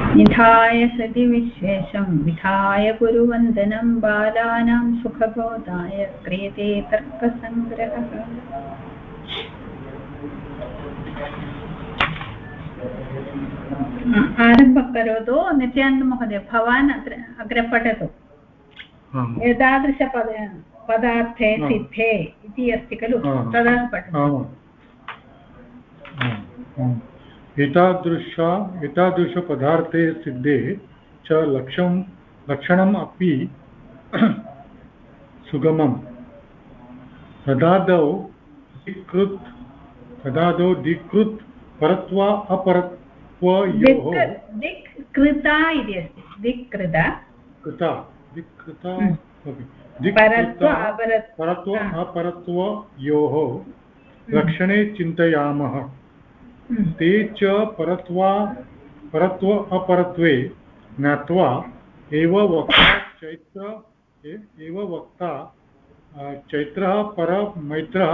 निधाय सति विशेषं विधाय गुरुवन्दनं बालानां सुखबोधाय क्रियते तर्कसङ्ग्रहः। आरम्भं करोतु नित्यानन्दमहोदय, भवान् अग्रे पठतु। एतादृशपदार्थे सिद्धे इति अस्ति खलु, तदा पठतु। एतादृशपदार्थे सिद्धे च लक्षणम् अपि सुगमम्। तदादौ दिक्कृत् परत्वा अपरत्वयोः दिक्कृता इति अस्ति, दिक्कृता परत्व अपरत्वयोः लक्षणे चिन्तयामः। ते च परत्व अपरत्वे ज्ञात्वा एव वक्ता चैत्रः पर मैत्रः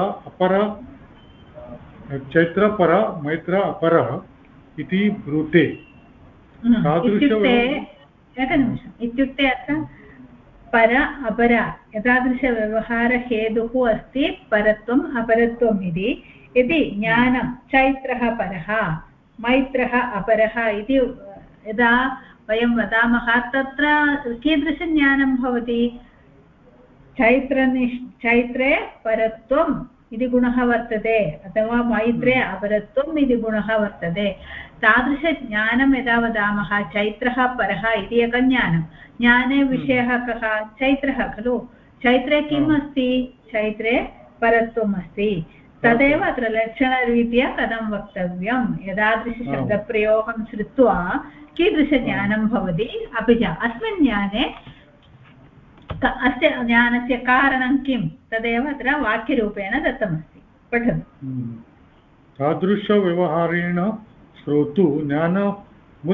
अपरः इति ब्रूते। इत्युक्ते अत्र पर अपर एतादृशव्यवहारहेतुः अस्ति परत्वम् अपरत्वम् इति। यदि ज्ञानं चैत्रः परः मैत्रः अपरः इति यदा वयं वदामः तत्र कीदृशज्ञानं भवति? चैत्रे परत्वम् इति गुणः वर्तते अथवा मैत्रे अपरत्वम् इति गुणः वर्तते। तादृशज्ञानं यदा वदामः चैत्रः परः इति एकं ज्ञाने विषयः कः? चैत्रः खलु। चैत्रे किम् अस्ति? चैत्रे परत्वम् अस्ति। तदेव अत्र लक्षणरीत्या कथं वक्तव्यम्, एतादृशशब्दप्रयोगं श्रुत्वा कीदृशज्ञानं भवति। अपि च अस्मिन् ज्ञाने अस्य ज्ञानस्य कारणं किं तदेव अत्र वाक्यरूपेण दत्तमस्ति। पठतु। तादृशव्यवहारेण श्रोतु ज्ञानम्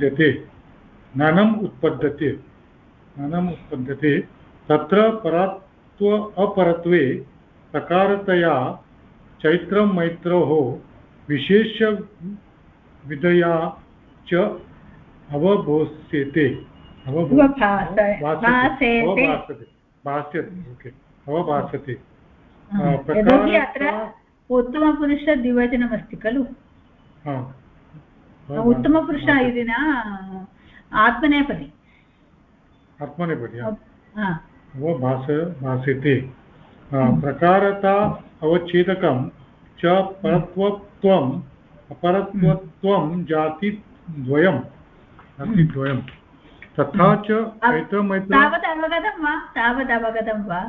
उत्पद्यते। तत्र परत्व अपरत्वे प्रकारतया चैत्रं मैत्रोः विशेषविधया च अवभास्यते। यतोहि अत्र उत्तमपुरुषद्विवचनमस्ति खलु। उत्तमपुरुष इति न, आत्मनेपदी भास्यते। प्रकारता अवच्छेदकं च परत्वत्वम् अपरत्वत्वं जातिद्वयम्। तथा च तावत् अवगतं वा?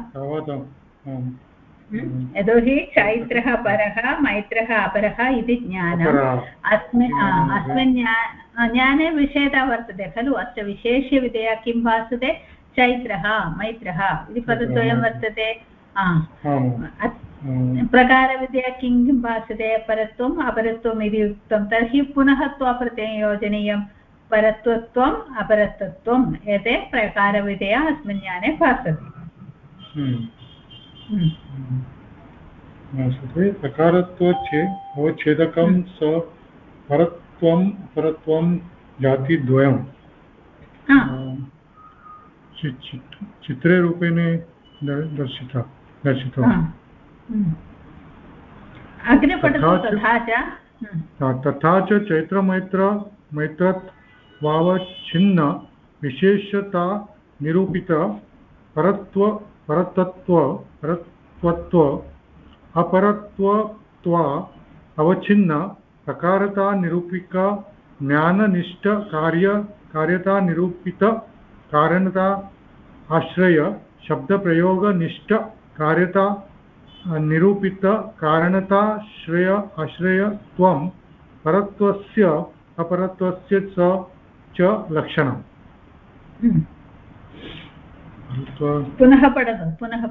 यतोहि चैत्रः परः मैत्रः अपरः इति ज्ञानम् अस्मिन् ज्ञाने विषयता वर्तते खलु। अत्र विशेष्यविधया किं भासते? चैत्रः मैत्रः इति पदद्वयं वर्तते। प्रकारविधया किं भासते? परत्वम् अपरत्वम् इति उक्तं। तर्हि पुनः त्वप्रत्ययं योजनीयं। परत्वत्वम् अपरत्वत्वम् एते प्रकारविधया अस्मिन् ज्ञाने भासते। प्रकारत्वच्छेदकं स परत्वम् अपरत्वं जातिद्वयम्। चित्रे रूपेण दर्शितम्। अग्रे पठतु। तथा च मैत्रत्वावच्छिन्न विशेषता निरूपित परत्वत्व अपरत्वत्व अवच्छिन्न प्रकारता निरूपिक ज्ञाननिष्ठ कार्यता निरूपित कारणता आश्रय शब्दप्रयोग निष्ठ कार्यता निरूपित कारणताश्रयत्वं परत्वस्य अपरत्वस्य च लक्षणम्। पुनः पठतु।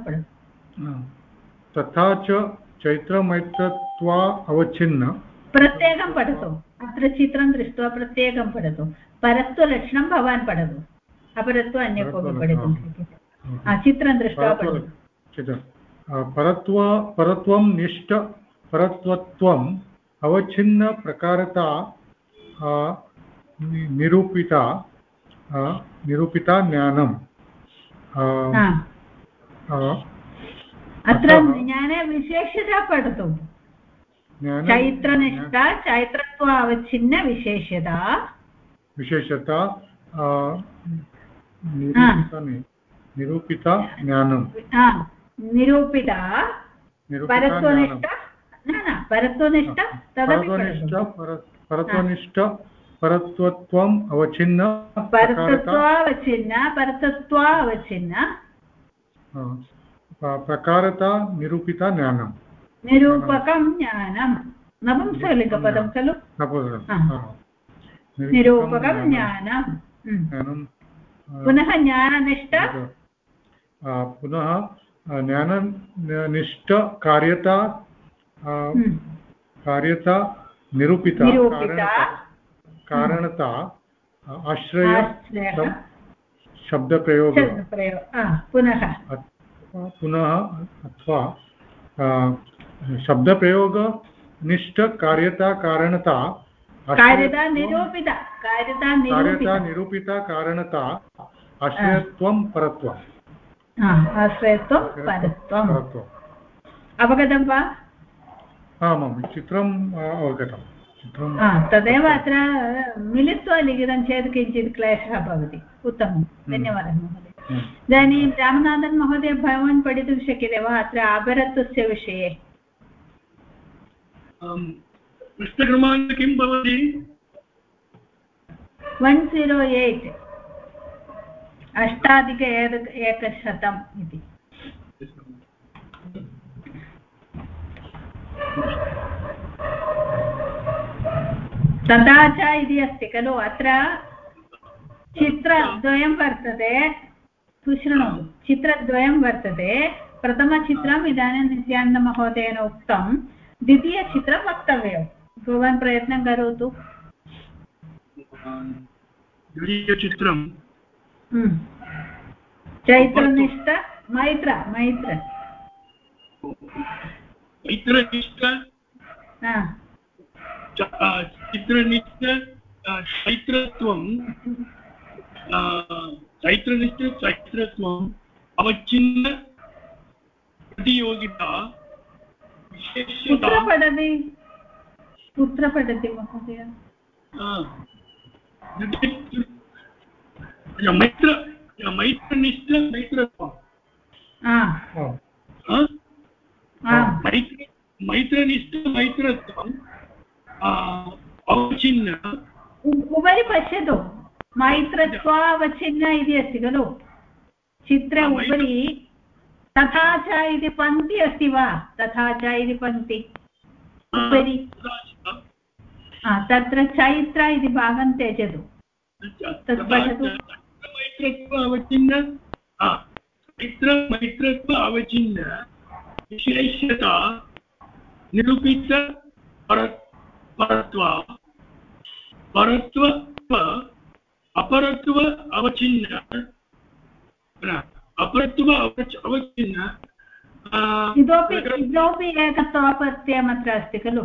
तथा च चैत्रमैत्रत्वा अवच्छिन्न प्रत्येकं पठतु। अत्र चित्रं दृष्ट्वा प्रत्येकं पठतु। परत्वलक्षणं भवान् पठतु, अपरत्व अन्य कोऽपि पठितुं शक्यते। चित्रं दृष्ट्वा पठतु। परत्वं निष्ठ परत्वत्वम् अवच्छिन्न प्रकारता निरूपिता निरूपिता ज्ञानम् अत्र ज्ञाने विशेषता पठतु चैत्रनिष्ठा चैत्रत्व अवच्छिन्न विशेषता निरूपिता ज्ञानं निरूपिता परत्वनिष्ठा परत्वनिष्ठ परत्वनिष्ठ परत्वत्वम् अवच्छिन्न परतत्वावच्छिन्न प्रकारता निरूपिता ज्ञानं निरूपकं ज्ञानं नपुंसकलिङ्गपदं खलु निरूपकं ज्ञानं पुनः ज्ञाननिष्ठ पुनः ज्ञाननिष्ठ कार्यता कार्यता निरूपिता कारणता आश्रय शब्दप्रयोग पुनः अथवा शब्दप्रयोग निष्ठ कार्यता कारणता कार्यता निरूपिता कारणता आश्रयत्वं परत्वम् आश्रयत्वं परत्वम् अवगतं वा आमां चित्रम् अवगतं तदेव अत्र मिलित्वा लिखितं चेत् किञ्चित् क्लेशः भवति उत्तमं धन्यवादः महोदय इदानीं रामनाथन् महोदय भवान् पठितुं शक्यते वा अत्र अपरत्वस्य विषये पृष्ठक्रमाङ्क किं भवति 108 8+100 इति तथा च इति अस्ति खलु अत्र चित्रद्वयं वर्तते शृणोतु चित्रद्वयं वर्तते प्रथमचित्रम् इदानीं नित्यानन्दमहोदयेन उक्तं द्वितीयचित्रं वक्तव्यं भवान् प्रयत्नं करोतु द्वितीयचित्रं चैत्रनिष्ठ मैत्रनिष्ठ चित्रनिष्ठ चैत्रत्वं चैत्रत्वम् अवच्छिन्न प्रतियोगिता कुत्र पठति महोदय मैत्रनिष्ठ मैत्रत्वं मैत्रनिष्ठ मैत्रत्वम् अवच्छिन्न उपरि पश्यतु मैत्रत्वावच्छिन्न इति अस्ति खलु चित्रे उपरि तथा च इति पङ्क्ति अस्ति वा तथा च इति पङ्क्ति उपरि तत्र चैत्र इति भागं त्यजतु तत् पठतु अवच्छिन्न मैत्रत्व अवच्छिन्न विशेषता निरूपित परत्व अपरत्व अवच्छिन्न अवच्छिन्न इतोपि एकत्वापत्यम् अत्र अस्ति खलु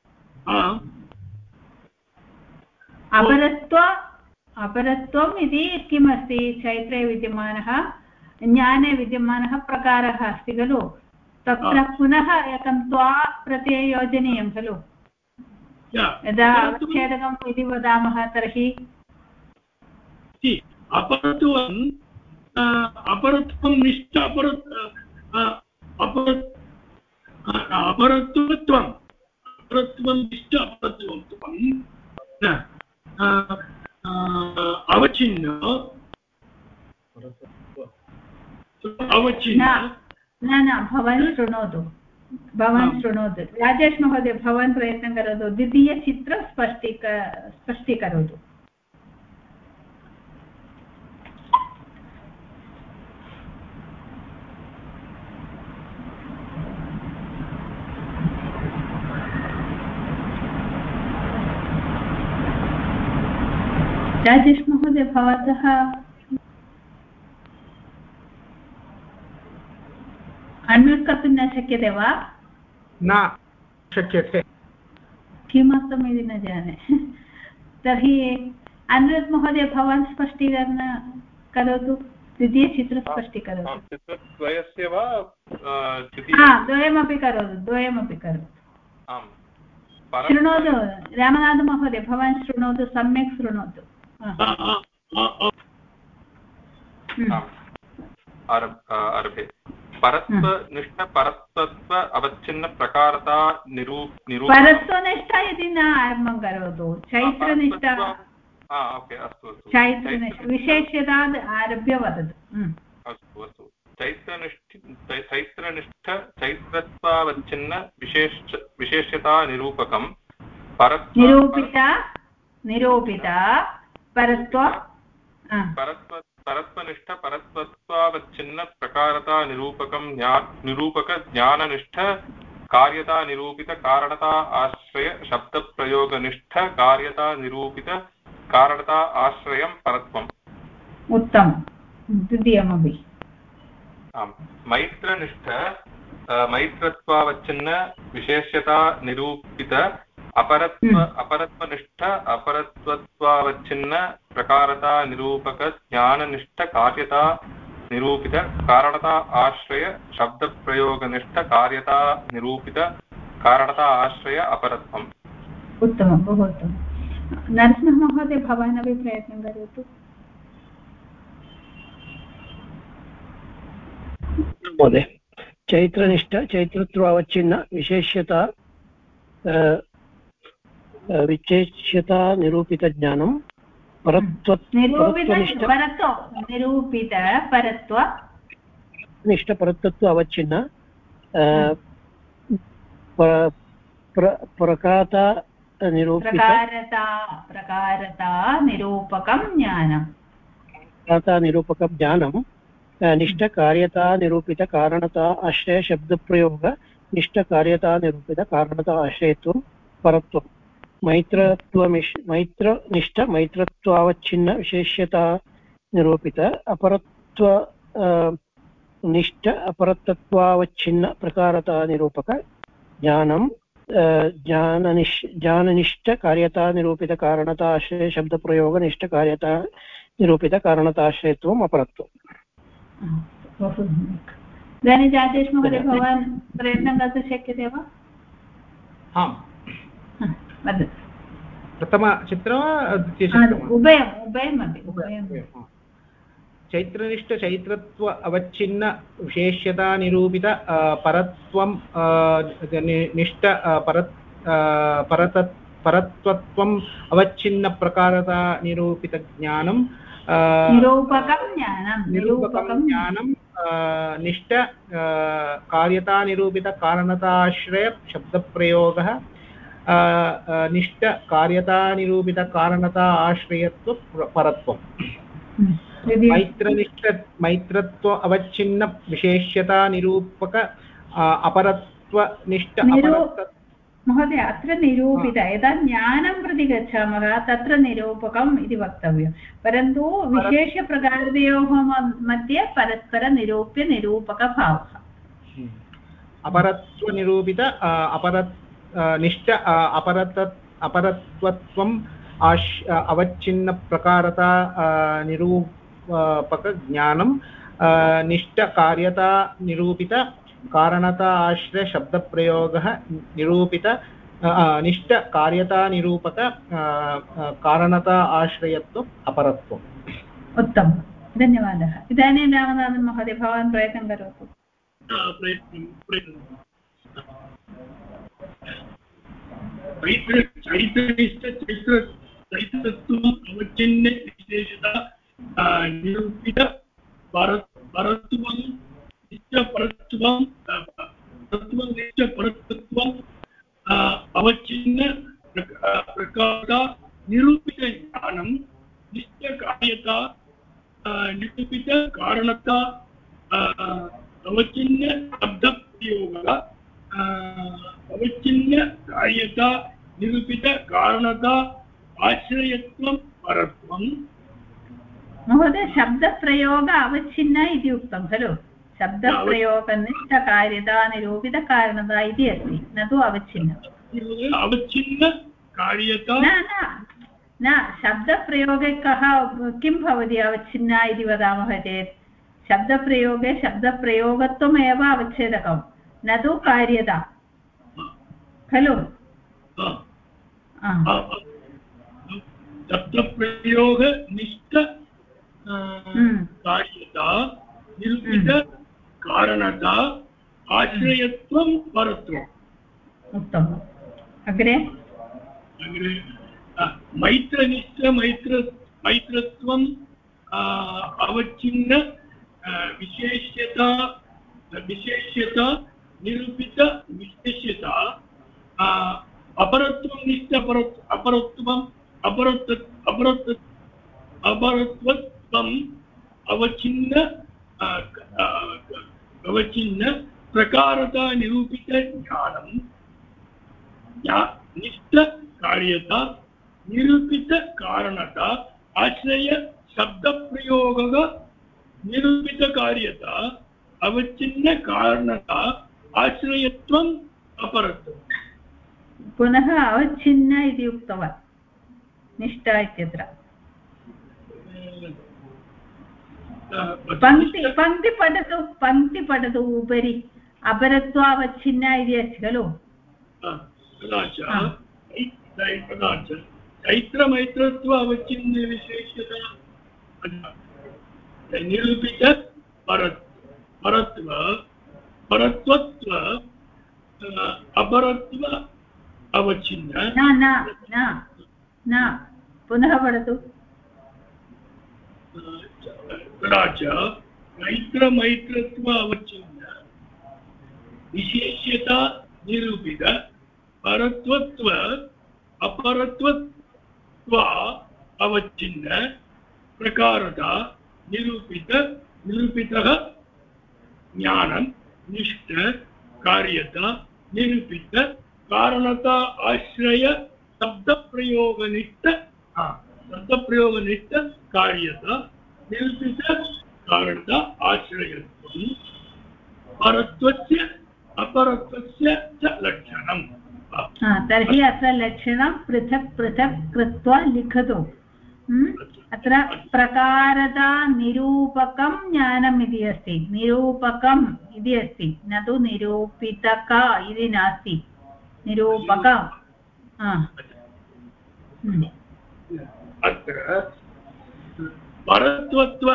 अपरत्वम् इति किमस्ति चैत्रे विद्यमानः ज्ञाने विद्यमानः प्रकारः अस्ति खलु तत्र पुनः एकं त्वा प्रत्यये योजनीयं खलु यदा अवच्छेदकम् इति वदामः तर्हि अपरत्वं निष्ठ अपरत्वं निष्ठ अपरत्वं अवच्छिन्न न भवान् शृणोतु राजेश महोदय भवान् प्रयत्नं करोतु द्वितीयचित्रं स्पष्टीकरोतु राजेश महोदय भवतः अन्म्यूट् कर्तुं न शक्यते वा न शक्यते किमर्थम् इति न जाने तर्हि अनिरुद्ध महोदय भवान् स्पष्टीकरण करोतु द्वितीयचित्रं स्पष्टीकरोतु चित्रद्वयस्य वा द्वयमपि करोतु शृणोतु रामनाथमहोदय भवान् शृणोतु सम्यक् शृणोतु आरभे परत्वनिष्ठ परत्वत्व अवच्छिन्न प्रकारता परत्वनिष्ठ इति न आरम्भं करोतु चैत्रनिष्ठ चैत्रनिष्ठ विशेष्यतात् आरभ्य वदतु अस्तु चैत्रनिष्ठ चैत्रत्वावच्छिन्न विशेष्यता निरूपकं निरूपिता परत्वनिष्ठ परत्वत्वावच्छिन्न प्रकारता निरूपक ज्ञाननिष्ठ कार्यता निरूपित कारणता आश्रय शब्दप्रयोगनिष्ठ कार्यता निरूपित कारणता आश्रयं परत्वम् उत्तमं द्वितीयमपि मैत्रनिष्ठ मैत्रत्वावच्छिन्न विशेष्यता निरूपित अपरत्वनिष्ठ अपरत्वत्वावच्छिन्न प्रकारता निरूपक ज्ञाननिष्ठ कार्यता निरूपित कारणता आश्रय शब्दप्रयोगनिष्ठ कार्यता निरूपित कारणता आश्रय अपरत्वम् उत्तमं बहु उत्तमं नरसिंहमहोदय भवान् अपि प्रयत्नं करोतु महोदय चैत्रनिष्ठ चैत्रत्वावच्छिन्न विशेष्यता निरूपितज्ञानं निष्ठ परत्वत्व अवच्छिन्न प्रकारता निरूपकं ज्ञानं निष्ठ कार्यता निरूपित कारणता आश्रय शब्दप्रयोग निष्ठ कार्यता निरूपित कारणता आश्रयत्वं परत्वं मैत्रनिष्ठ मैत्रत्वावच्छिन्न विशेष्यता निरूपित अपरत्व निष्ठ अपरतत्वावच्छिन्न प्रकारता निरूपक ज्ञानं ज्ञाननिष्ठ कार्यता निरूपित कारणता आश्रय शब्दप्रयोग निष्ठ कार्यता निरूपित कारणताश्रयत्वम् अपरत्वम् बहु सम्यक् इदानीं राजेश महोदय भवान् प्रयत्नं कर्तुं शक्यते वा आम् वदतु प्रथमचित्रं वा द्वितीयचित्रं उभयमपि चैत्रनिष्ठ चैत्रत्व अवच्छिन्न विशेष्यता निरूपित परत्वं निष्ठ परत्वत्वम् अवच्छिन्न प्रकारता निरूपित ज्ञानं निरूपकं ज्ञानं निष्ठ कार्यता निरूपित कारणताश्रय शब्दप्रयोगः निष्ठ कार्यता निरूपित कारणता आश्रयत्व परत्वम् मैत्रत्व अवच्छिन्न विशेष्यता निरूपक अपरत्वनिष्ठ महोदय अत्र निरूपित यदा ज्ञानं प्रति गच्छामः तत्र निरूपकम् इति वक्तव्यं परन्तु विशेषप्रकारयोः मध्ये परस्परनिरूप्य निरूपकभावः अपरत्वनिरूपित निष्ठ अपरत्वत्वम् अवच्छिन्न प्रकारता निरूपक ज्ञानं निष्ठ कार्यता निरूपित कारणता आश्रय शब्दप्रयोगः निरूपित निष्ठ कार्यता निरूपक कारणता आश्रयत्वम् अपरत्वम् उत्तमं धन्यवादः इदानीं रामनाथन् महोदय भवान् प्रयत्नं करोतु चैत्रत्वम् अवच्छिन्न विशेषता निरूपित परत्वं परत्वम् अवच्छिन्न प्रकारता निरूपित ज्ञानं निष्ठ कार्यता निरूपित कारणता अवच्छिन्न शब्दप्रयोगः अवच्छिन्न कार्यता निरूपित कारणता आश्रयत्वं परत्वम् महोदय शब्दप्रयोग अवच्छिन्न इति उक्तं खलु शब्दप्रयोगनिष्ठकार्यता निरूपितकारणता इति अस्ति न तु अवच्छिन्न अवच्छिन्न कार्यता न शब्दप्रयोगे किं भवति अवच्छिन्ना इति वदामः चेत् शब्दप्रयोगे शब्दप्रयोगत्वमेव अवच्छेदकं न तु कार्यता खलु शब्दप्रयोगनिष्ठ कार्यता निरूपित कारणता आश्रयत्वं परत्वम् उत्तमम् अग्रे मैत्रनिष्ठ मैत्रत्वम् अवच्छिन्न विशेष्यता निरूपित विशेष्यता अपरत्वं निष्ठ अपरत्वम् अपरत्वम् अवच्छिन्न प्रकारता निरूपित ज्ञानं निष्ठ कार्यता निरूपित कारणता आश्रय शब्द प्रयोग निरूपित कार्यता अवच्छिन्न कारणता आश्रयत्वम् अपरत्वम् पुनः अवच्छिन्न इति उक्तवान् निष्ठा इत्यत्र पङ्क्ति पठतु उपरि अपरत्वावच्छिन्न इति अस्ति खलु चैत्रमैत्रत्व अवच्छिन्न विशेषता निरूपित परत्वत्व अपरत्व अवच्छिन्न न पुनः पठतु चैत्रमैत्रत्व अवच्छिन्न विशेष्यता निरूपित परत्वत्व अपरत्वत्व अवच्छिन्न प्रकारता निरूपितः ज्ञानं निष्ठ कार्यता निरूपित कारणता आश्रय शब्दप्रयोगनिष्ठ कार्यता निरूपित कारणता आश्रयत्वं परत्वस्य अपरत्वस्य च लक्षणम् तर्हि अत्र लक्षणं पृथक् पृथक् कृत्वा लिखतु अत्र प्रकारता निरूपकं ज्ञानम् इति अस्ति निरूपकम् इति अस्ति न तु निरूपितक इति नास्ति निरूपकम् अत्र परत्वत्व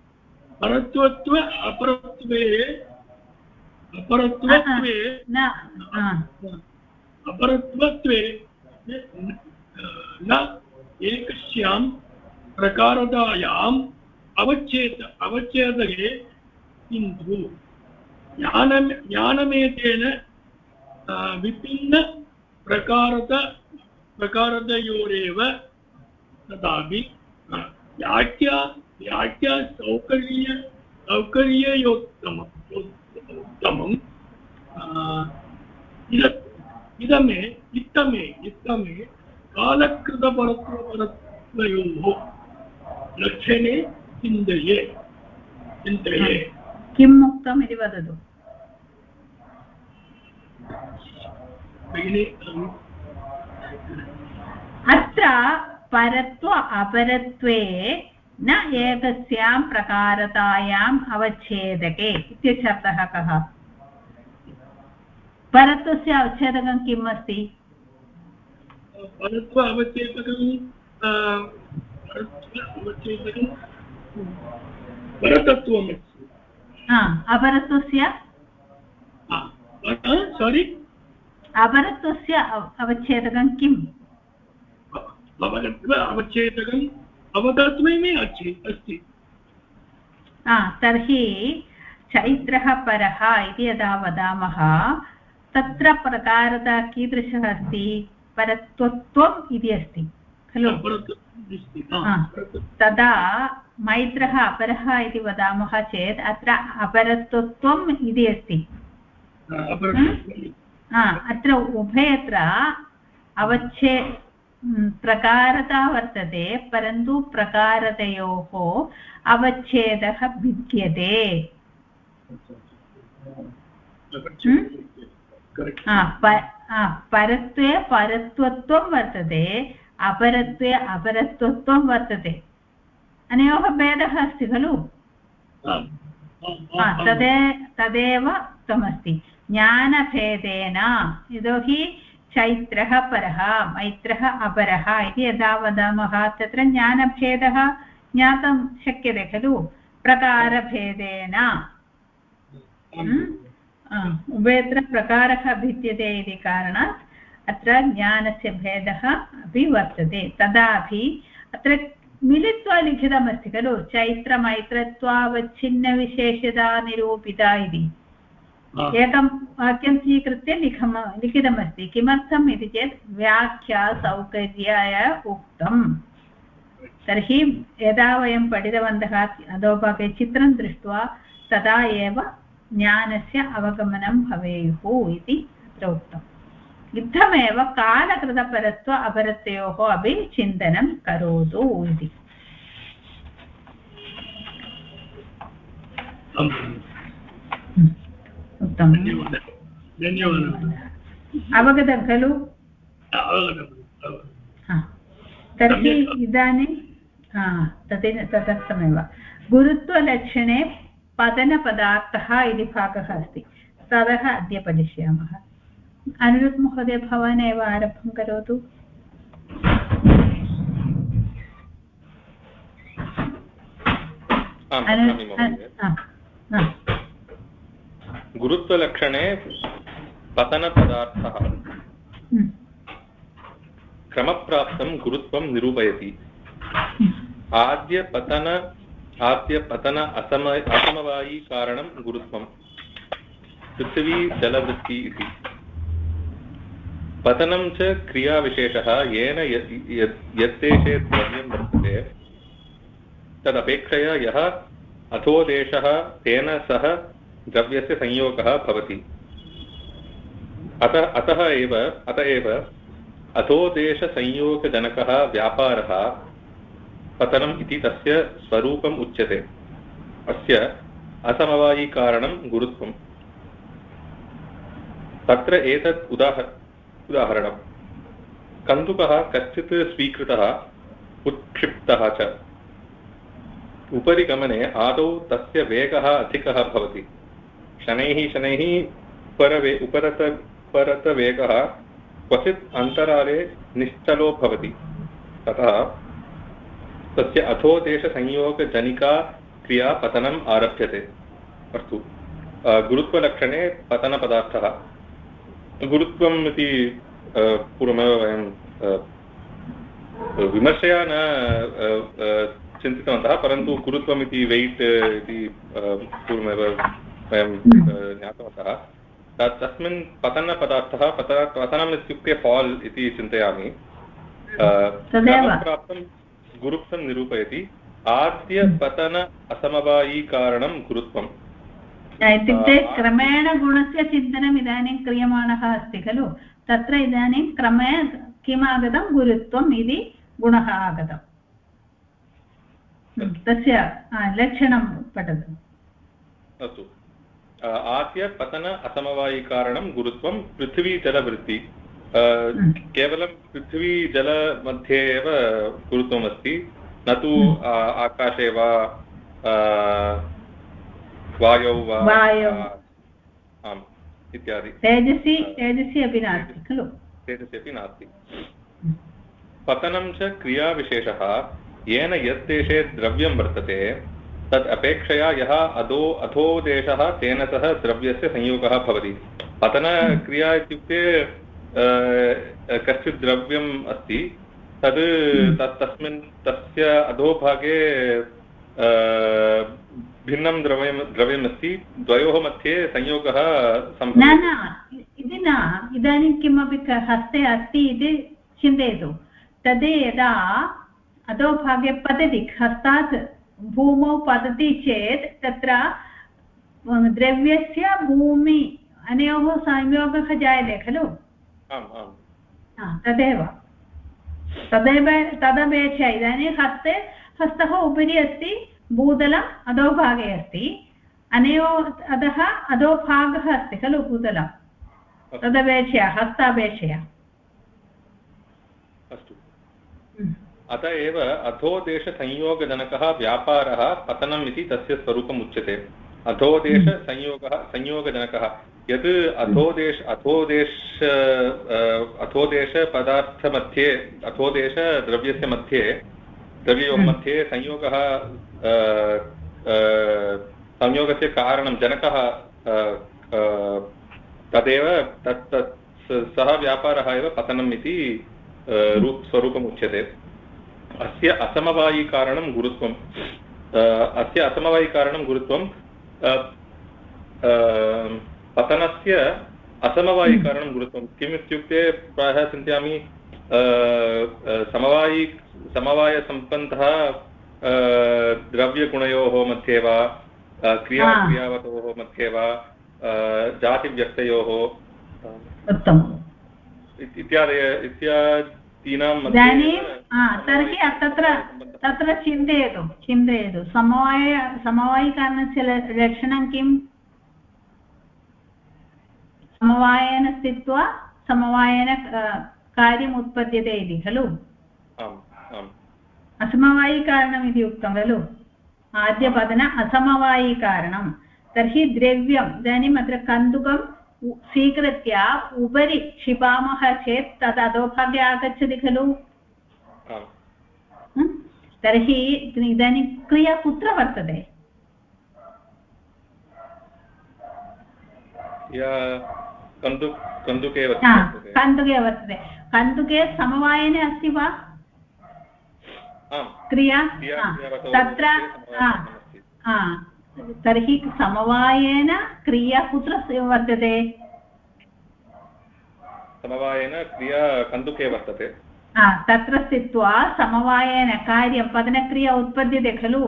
अपरत्वत्वे न एकस्यां प्रकारतायाम् अवच्छेदके किन्तु ज्ञानमेतेन विभिन्न प्रकारतयोरेव तथापि व्याख्या सौकर्ययोत्तमम् इत्थमे कालकृतपरत्वयोः लक्षणे चिन्तये किम् उक्तम् इति वदतु अत्र परत्व अपरत्वे न एकस्यां प्रकारतायाम् अवच्छेदके इत्यस्य अर्थः कः परत्वस्य अवच्छेदकं किम् अस्ति परत्व अवच्छेदकं परतत्वम् अपरत्वस्य अपरत्वस्य अवच्छेदकं किम् अवच्छेदकम् अवगत्वमे अस्ति तर्हि चैत्रः परः इति यदा वदामः तत्र प्रकारता कीदृशः अस्ति परत्वत्वम् इति अस्ति खलु तदा मैत्रः अपरः इति वदामः चेत् अत्र अपरत्वत्वम् इति अस्ति अत्र उभयत्र प्रकारता वर्तते परन्तु प्रकारतयोः अवच्छेदः भिद्यते परत्वे परत्वत्वं वर्तते अपरत्वे अपरत्वत्वं वर्तते अनयोः भेदः अस्ति खलु तदेव उक्तमस्ति ज्ञानभेदेन यतोहि चैत्रः परः मैत्रः अपरः इति यदा वदामः तत्र ज्ञानभेदः ज्ञातुं शक्यते खलु प्रकारभेदेन उभयत्र प्रकारः भिद्यते इति कारणात् अत्र ज्ञानस्य भेदः अपि वर्तते तदापि अत्र मिलित्वा लिखितमस्ति खलु चैत्रमैत्रत्वावच्छिन्नविशेषता निरूपिता इति एकं वाक्यं स्वीकृत्य लिखितमस्ति किमर्थम् इति चेत् व्याख्यासौकर्याय उक्तम् तर्हि यदा वयं पठितवन्तः अधोभागे चित्रं दृष्ट्वा तदा एव ज्ञानस्य अवगमनं भवेयुः इति अत्र उक्तम् इत्थमेव कालकृतपरत्व अपरत्वयोः अपि चिन्तनं करोतु इति उत्तमं धन्यवादः अवगतं खलु तर्हि इदानीं तदर्थमेव गुरुत्वलक्षणे पतनपदार्थः इति भागः अस्ति ततः अद्य पठिष्यामः अनिरुद्ध महोदय भवान् एव आरम्भं करोतु गुरुत्वलक्षणे पतनपदार्थः क्रमप्राप्तं गुरुत्वं निरूपयति आद्यपतन असमवायी कारणं गुरुत्वं पृथिवी जलवृत्ति इति पतनं च क्रियाविशेषः येन यद्देशे द्रव्यं वर्तते तदपेक्षया यः अथोदेशः तेन सह द्रव्यस्य संयोगः भवति अतः एव अथोदेशसंयोगजनकः व्यापारः पतनम् इति तस्य स्वरूपम् उच्यते अस्य असमवायिकारणं गुरुत्वं तत्र एतत् उदाहरणं कन्दुकः कश्चित् स्वीकृतः उत्क्षिप्तः च उपरि गमने आदौ तस्य वेगः अधिकः भवति शनैः उपरतवेगः क्वचित् अन्तराले निश्चलो भवति ततः तस्य अथोदेशसंयोगजनिका क्रिया पतनम् आरभ्यते अस्तु गुरुत्वलक्षणे पतनपदार्थः गुरुत्वम् इति पूर्वमेव वयं विमर्शया न चिन्तितवन्तः परन्तु गुरुत्वम् इति वेय्ट् इति पूर्वमेव वयं ज्ञातवन्तः तस्मिन् पतनपदार्थः पतनम् इत्युक्ते फाल् इति चिन्तयामि प्राप्तं गुरुत्वं निरूपयति आद्यपतन असमवायीकारणं गुरुत्वम् इत्युक्ते क्रमेण गुणस्य चिन्तनम् इदानीं क्रियमाणः अस्ति खलु तत्र इदानीं क्रमेण किम् आगतं गुरुत्वम् इति गुणः आगतम् तस्य लक्षणं पठतु अस्तु आद्यपतन असमवायिकारणं गुरुत्वं पृथिवीजलवृत्ति केवलं पृथिवीजलमध्ये एव गुरुत्वमस्ति न तु आकाशे वा वायौ वा आम् इत्यादि तेजसि अपि नास्ति खलु तेजसि अपि नास्ति पतनं च क्रियाविशेषः येन यद्देशे द्रव्यं वर्तते तद् अपेक्षया यः अधोदेशः तेन सह द्रव्यस्य संयोगः भवति पतनक्रिया इत्युक्ते कश्चित् द्रव्यम् अस्ति तद् तस्य अधोभागे भिन्नं द्रव्यमस्ति द्वयोः मध्ये संयोगः सम्भवति इति न इदानीं किमपि हस्ते अस्ति इति चिन्तयतु तद् यदा अधोभागे पतति हस्तात् भूमौ पतति चेत् तत्र द्रव्यस्य भूमि अनयोः संयोगः जायते खलु तदपेक्षया इदानीं हस्तः उपरि अस्ति भूतलम् अधोभागे अस्ति अतः अधोभागः अस्ति खलु भूतलं तदपेक्षया हस्तापेक्षया अस्तु अत एव अधोदेशसंयोगजनकः व्यापारः पतनम् इति तस्य स्वरूपम् उच्यते। संयोगजनकः यत् अधोदेशपदार्थमध्ये अधोदेशद्रव्यस्य मध्ये द्रव्ययोः मध्ये संयोगस्य कारणं जनकः तदेव सः व्यापारः एव पतनम् इति स्वरूपम् उच्यते। अस्य असमवायिकारणं गुरुत्वं पतनस्य असमवायिकारणं गुरुत्वं किम् इत्युक्ते प्रायः चिन्तयामि समवायसम्बन्धः द्रव्यगुणयोः मध्ये वा क्रियावतोः मध्ये वा जातिव्यक्तयोः इत्यादीनां मध्ये तर्हि तत्र चिन्तयतु समवायिकारणस्य लक्षणं किम्? समवायेन स्थित्वा समवायेन कार्यम् उत्पद्यते इति खलु। असमवायिकारणम् इति उक्तं खलु। आद्यपदन असमवायिकारणं। तर्हि द्रव्यम् इदानीम् अत्र कन्दुकं स्वीकृत्य उपरि क्षिपामः चेत् तद् अधोभागे आगच्छति खलु। तर्हि इदानीं क्रिया कुत्र वर्तते? कन्दुके वर्तते। कन्दुके समवायेन अस्ति वा क्रिया? तत्र तर्हि समवायेन क्रिया कुत्र वर्तते? समवायेन क्रिया कन्दुके वर्तते। तत्र स्थित्वा समवायेन कार्यं पतनक्रिया उत्पद्यते खलु।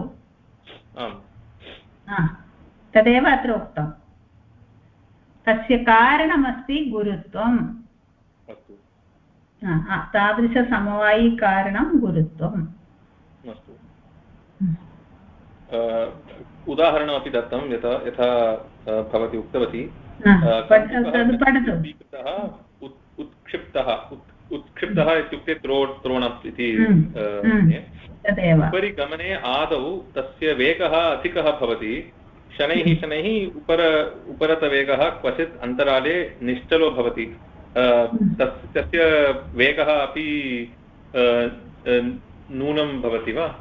तदेव अत्र उक्तम्। तस्य कारणमस्ति गुरुत्वम्। तादृशसमवायिकारणं गुरुत्वम्। उदाहरणमपि दत्तं यथा भवती उक्तवती उत्क्षिप्तः इत्युक्ते द्रोणम् इति। उपरि गमने आदौ तस्य वेगः अधिकः भवति, शनैः उपरतवेगः क्वचित् अन्तराले निश्चलो भवति। तस्य वेगः अपि न्यूनं भवति वा?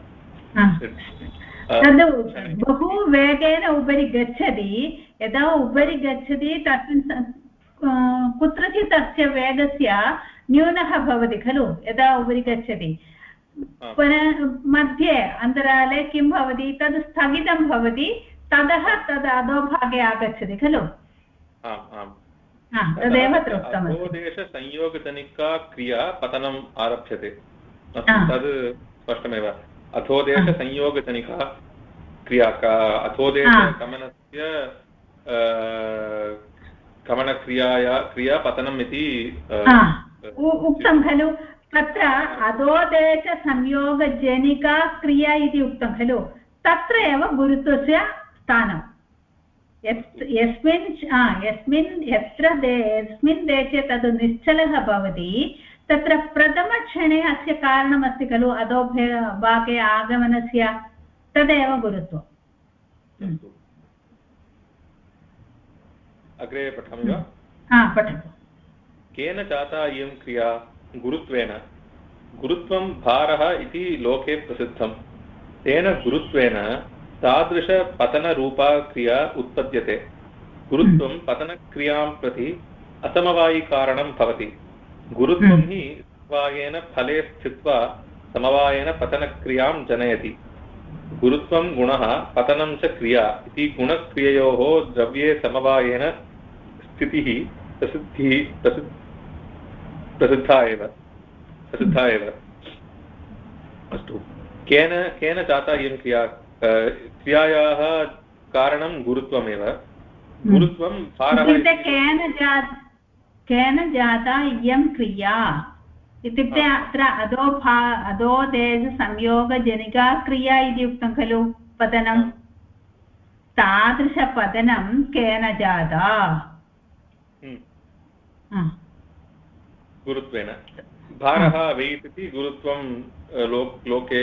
तद् बहु वेगेन उपरि गच्छति। यदा उपरि गच्छति तस्मिन् कुत्रचित् तस्य वेगस्य न्यूनः भवति खलु यदा उपरि गच्छति। पुनः मध्ये अन्तराले किं भवति? तद् स्थगितं भवति, ततः तद् अधोभागे आगच्छति खलु। तदेव अत्र उक्तमस्ति। अधोदेशसंयोगजनिका क्रिया पतनम् आरभ्यते। तद् स्पष्टमेव। अधोदेशसंयोगजनिका क्रिया अधोदेशगमनस्य क्रिया पतनम् इति उक्तं खलु। तत्र अधोदेशसंयोगजनिका क्रिया इति उक्तं खलु। तत्र एव गुरुत्वस्य स्थानं। यस्मिन् देशे तद् निश्चलः भवति तत्र प्रथमक्षणे अस्य कारणमस्ति खलु अधोभागे आगमनस्य, तदेव गुरुत्वम्। अग्रे पठामि वा? पठतु। केन जाता इयं क्रिया? गुरुत्वेन। गुरुत्वं भारः इति लोके प्रसिद्धं। तेन गुरुत्वेन तादृशपतनरूपा क्रिया उत्पद्यते। गुरुत्वं पतनक्रियां प्रति असमवायिकारणं भवति। गुरुत्वं हि समवायेन फले स्थित्वा समवायेन पतनक्रियां जनयति। गुरुत्वं गुणः पतनं च क्रिया इति गुणक्रिययोः द्रव्ये समवायेन स्थितिः प्रसिद्धा एव। अस्तु, केन जाता इयं क्रिया? क्रियायाः कारणं गुरुत्वमेव। गुरुत्वं भारः केन जाता इयं क्रिया इत्युक्ते अत्र अधोदेशसंयोगजनिका क्रिया इति उक्तं खलु पतनं। तादृशपतनं केन जाता? गुरुत्वेन। भारः वेट् इति गुरुत्वं लोके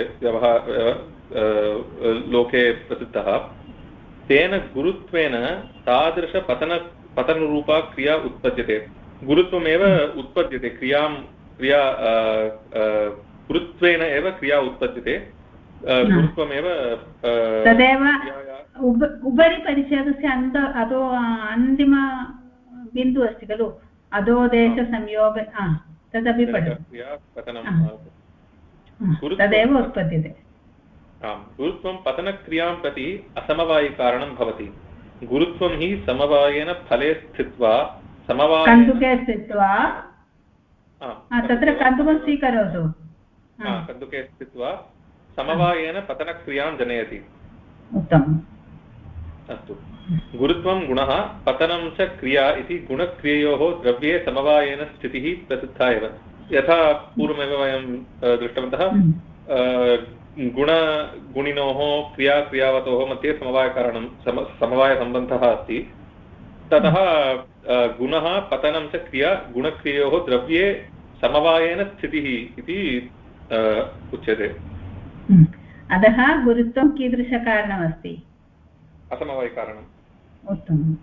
लोके प्रसिद्धः तेन गुरुत्वेन तादृशपतनरूपा क्रिया उत्पद्यते गुरुत्वमेव उत्पद्यते क्रिया गुरुत्वेन एव क्रिया उत्पद्यते गुरुत्वमेव तदेव उपरि परिच्छेदस्य अधो अन्तिम बिन्दुः अस्ति खलु अधोदेशसंयोग तदपि तदेव उत्पद्यते गुरुत्वं पतनक्रियां प्रति असमवायिकारणं भवति गुरुत्वं हि समवायेन फले स्थित्वा कन्दुके स्थित्वा तत्र कन्दुकं स्वीकरोतु कन्दुके स्थित्वा समवायेन पतनक्रियां जनयति उत्तमम् अस्तु गुरुत्वं गुणः पतनं च क्रिया इति गुणक्रिययोः द्रव्ये समवायेन स्थितिः प्रसिद्धा एव यथा पूर्वमेव वयं दृष्टवन्तः गुणगुणिनोः क्रियाक्रियावतोः मध्ये समवायकारणं समवायसम्बन्धः अस्ति ततः गुणः पतनं च क्रिया गुणक्रिययोः द्रव्ये समवायेन स्थितिः इति उच्यते अतः गुरुत्वं कीदृशकारणमस्ति असमवायिकारणम् उत्तमं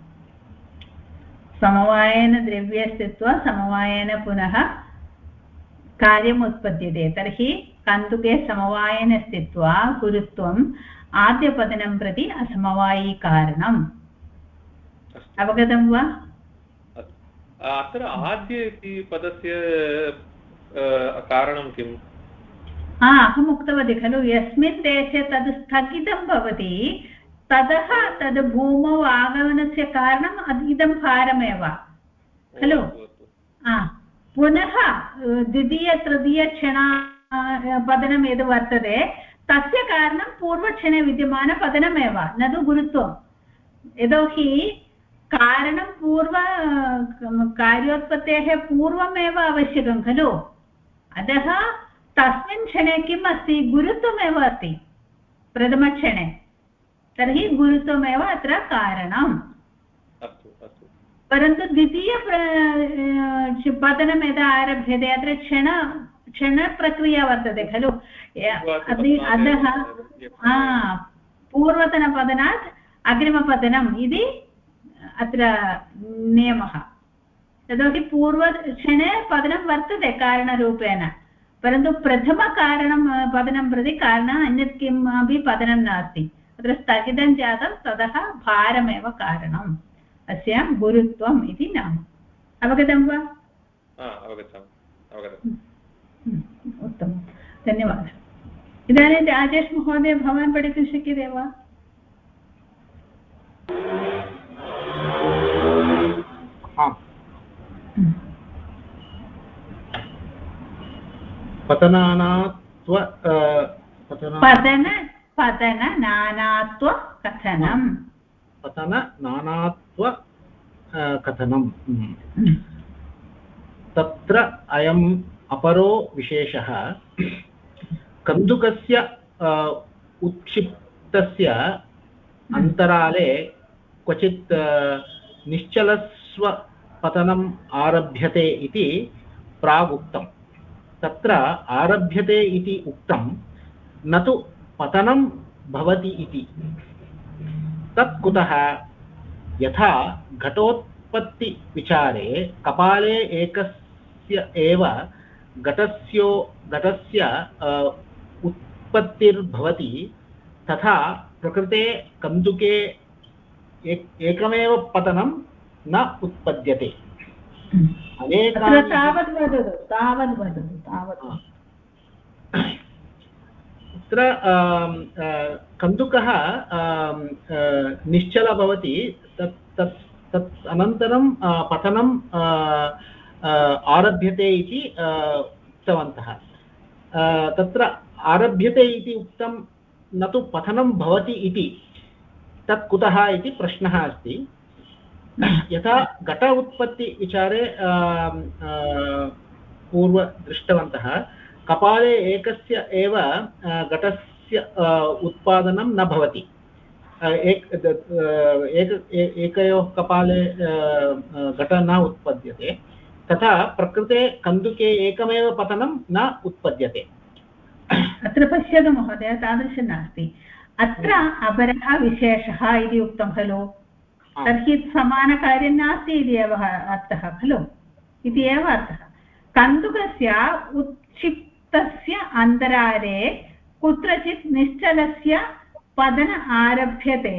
समवायेन द्रव्ये स्थित्वा समवायेन पुनः कार्यम् उत्पद्यते तर्हि कन्दुके समवायेन स्थित्वा गुरुत्वम् आद्यपतनं प्रति असमवायिकारणम् अवगतं वा अत्र आद्य इति पदस्य कारणं किम् अहम् उक्तवती खलु यस्मिन् देशे तद् स्थगितं भवति ततः तद् भूमौ आगमनस्य कारणम् इदं भारमेव खलु पुनः द्वितीय-तृतीयक्षणा पतनं यद् वर्तते तस्य कारणं पूर्वक्षणे विद्यमानपतनमेव न तु गुरुत्वं यतोहि कारणं कार्योत्पत्तेः पूर्वमेव आवश्यकं खलु अतः तस्मिन् क्षणे किम् अस्ति गुरुत्वमेव अस्ति प्रथमक्षणे तर्हि गुरुत्वमेव अत्र कारणम् परन्तु द्वितीय पतनं यदा आरभ्यते अत्र क्षणप्रक्रिया वर्तते खलु अतः पूर्वतनपतनात् अग्रिमपतनम् इति अत्र नियमः यतोहि पूर्वक्षणे पतनं वर्तते कारणरूपेण परन्तु प्रथमकारणं पतनं प्रति कारणम् अन्यत् किमपि पतनं नास्ति अत्र स्थगितं जातं ततः भारमेव कारणम् अस्यां गुरुत्वम् इति नाम अवगतं वा उत्तमं धन्यवादः इदानीं राजेश महोदय भवान् पठितुं शक्यते वा पतनानात्व कथनं तत्र अयम् अपरो विशेषः कन्दुकस्य उत्क्षिप्तस्य अन्तराले क्वचित् निश्चलस्वपतनम् आरभ्यते इति प्रागुक्तम् तत्र आरभ्यते इति उक्तं न तु पतनं भवति इति तत् कुतः यथा घटोत्पत्तिविचारे कपाले एकस्य एव घटस्य उत्पत्तिर्भवति तथा प्रकृते कन्दुके एकमेव पतनं न उत्पद्यते तावद् वदतु तत्र कन्दुकः निश्चल भवति तत् अनन्तरं पतनं आरभ्यते इति उक्तवन्तः तत्र आरभ्यते इति उक्तं न तु पतनं भवति इति तत् कुतः इति प्रश्नः अस्ति यथा घट उत्पत्तिविचारे पूर्व दृष्टवन्तः कपाले एकस्य एव घटस्य उत्पादनं न भवति एकयोः कपाले घट न उत्पद्यते तथा प्रकृते कन्दुके एकमेव पतनं न उत्पद्यते। अत्र पश्यतु महोदय, तादृशं नास्ति। अत्र अपरः विशेषः इति उक्तं खलु, तर्हि समानकार्यं नास्ति इति एव अर्थः खलु, इति एव अर्थः। कन्दुकस्य उत्क्षिप्तस्य अन्तराले कुत्रचित् निश्चलस्य पतन आरभ्यते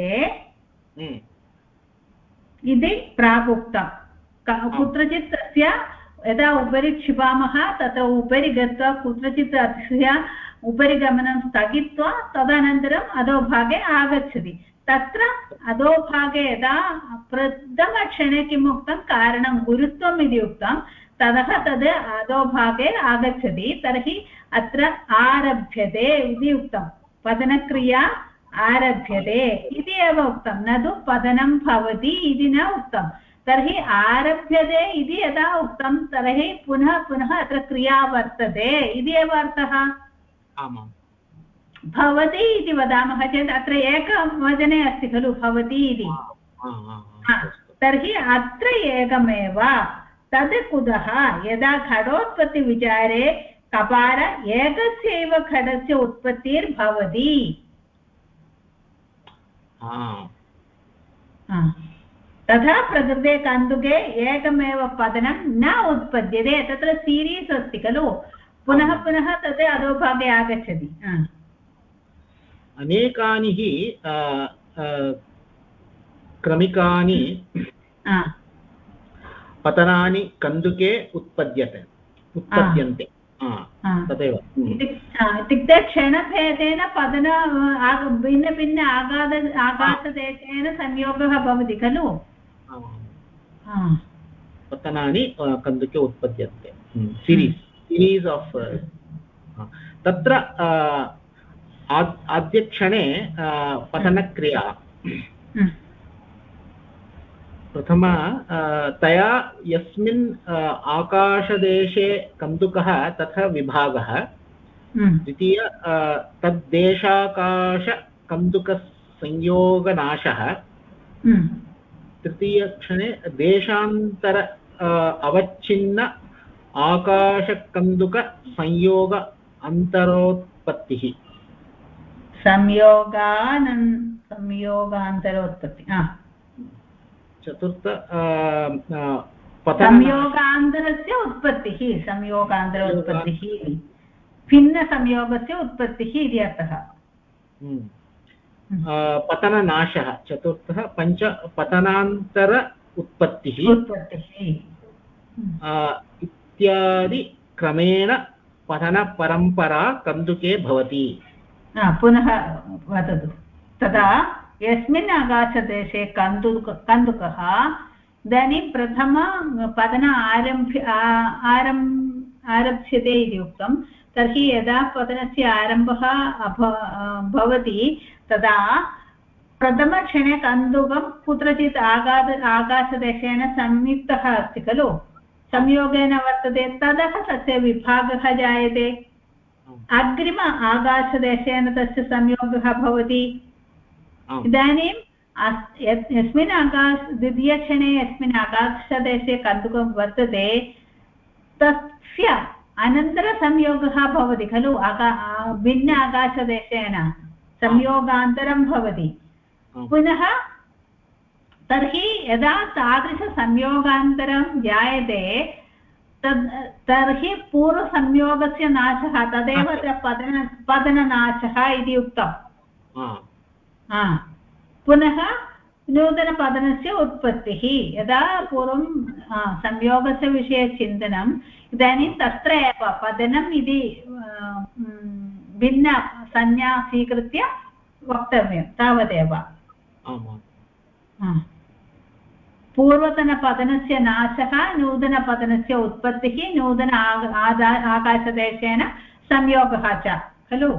इति प्रागुक्तं। कुत्रचित् तस्य यदा उपरि क्षिपामः तत्र उपरि गत्वा कुत्रचित् तस्य उपरि गमनं स्थगित्वा तदनन्तरम् अधोभागे आगच्छति। तत्र अधोभागे यदा प्रथमक्षणे किम् उक्तं, कारणं गुरुत्वम् इति उक्तं, ततः तद् अधोभागे आगच्छति। तर्हि अत्र आरभ्यते इति उक्तं, पतनक्रिया आरभ्यते इति एव उक्तं, न तु पतनं भवति इति न उक्तं। तर्हि आरभ्यते इति यदा उक्तं तर्हि पुनः पुनः अत्र क्रिया वर्तते इति एव अर्थः। भवति इति वदामः चेत् अत्र एकवचने अस्ति खलु भवति इति, तर्हि अत्र एकमेव। तद् कुतः, यदा घटोत्पत्तिविचारे कपाल एकस्यैव घटस्य उत्पत्तिर्भवति। तथा प्रकृते कन्दुके एकमेव पतनं न उत्पद्यते। तत्र सीरीस् अस्ति खलु, पुनः पुनः तद् अधोभागे आगच्छति। अनेकानि हि क्रमिकानि पतनानि कन्दुके उत्पद्यन्ते। तदेव इत्युक्ते क्षणभेदेन पतन भिन्न आकाशदेशेन संयोगः भवति खलु, पतनानि कन्दुके उत्पद्यन्ते। सीरीस् आफ् तत्र आद्यक्षणे पतनक्रिया प्रथम तया यस्मिन् आकाशदेशे कन्दुकः तथा विभागः, द्वितीय तद्देशाकाशकन्दुकसंयोगनाशः, तृतीयक्षणे देशान्तर अवच्छिन्न आकाशकन्दुकसंयोग अन्तरोत्पत्तिः। संयोगान्तरोत्पत्ति। चतुर्थ संयोगान्तरस्य उत्पत्तिः, संयोगान्तरोत्पत्तिः, भिन्नसंयोगस्य उत्पत्तिः इति अर्थः। पतननाशः चतुर्थः। पञ्च पतनान्तर उत्पत्तिः इत्यादि क्रमेण पतनपरम्परा कन्दुके भवति। पुनः वदतु। तदा यस्मिन् आकाशदेशे कन्दुकः इदानीं प्रथम पतन आरभ्यते इति उक्तं, तर्हि यदा पतनस्य आरम्भः भवति तदा प्रथमक्षणे कन्दुकं कुत्रचित् आकाशदेशेन संयुक्तः अस्ति खलु, संयोगेन वर्तते, ततः तस्य विभागः जायते। अग्रिम आकाशदेशेन तस्य संयोगः भवति। इदानीं यस्मिन् द्वितीयक्षणे यस्मिन् आकाशदेशे कन्दुकं वर्तते तस्य अनन्तरसंयोगः भवति खलु, भिन्न आकाशदेशेन संयोगान्तरं भवति पुनः। तर्हि यदा तादृशसंयोगान्तरं जायते तर्हि पूर्वसंयोगस्य नाशः, तदेव पतननाशः इति उक्तम्। पुनः नूतनपतनस्य उत्पत्तिः। यदा पूर्वं संयोगस्य विषये चिन्तनम्, इदानीं तत्र एव पतनम् इति भिन्न संज्ञा स्वीकृत्य वक्तव्यं, तावदेव। पूर्वतनपतनस्य नाशः, नूतनपतनस्य उत्पत्तिः, नूतन आकाशदेशेन संयोगः च खलु।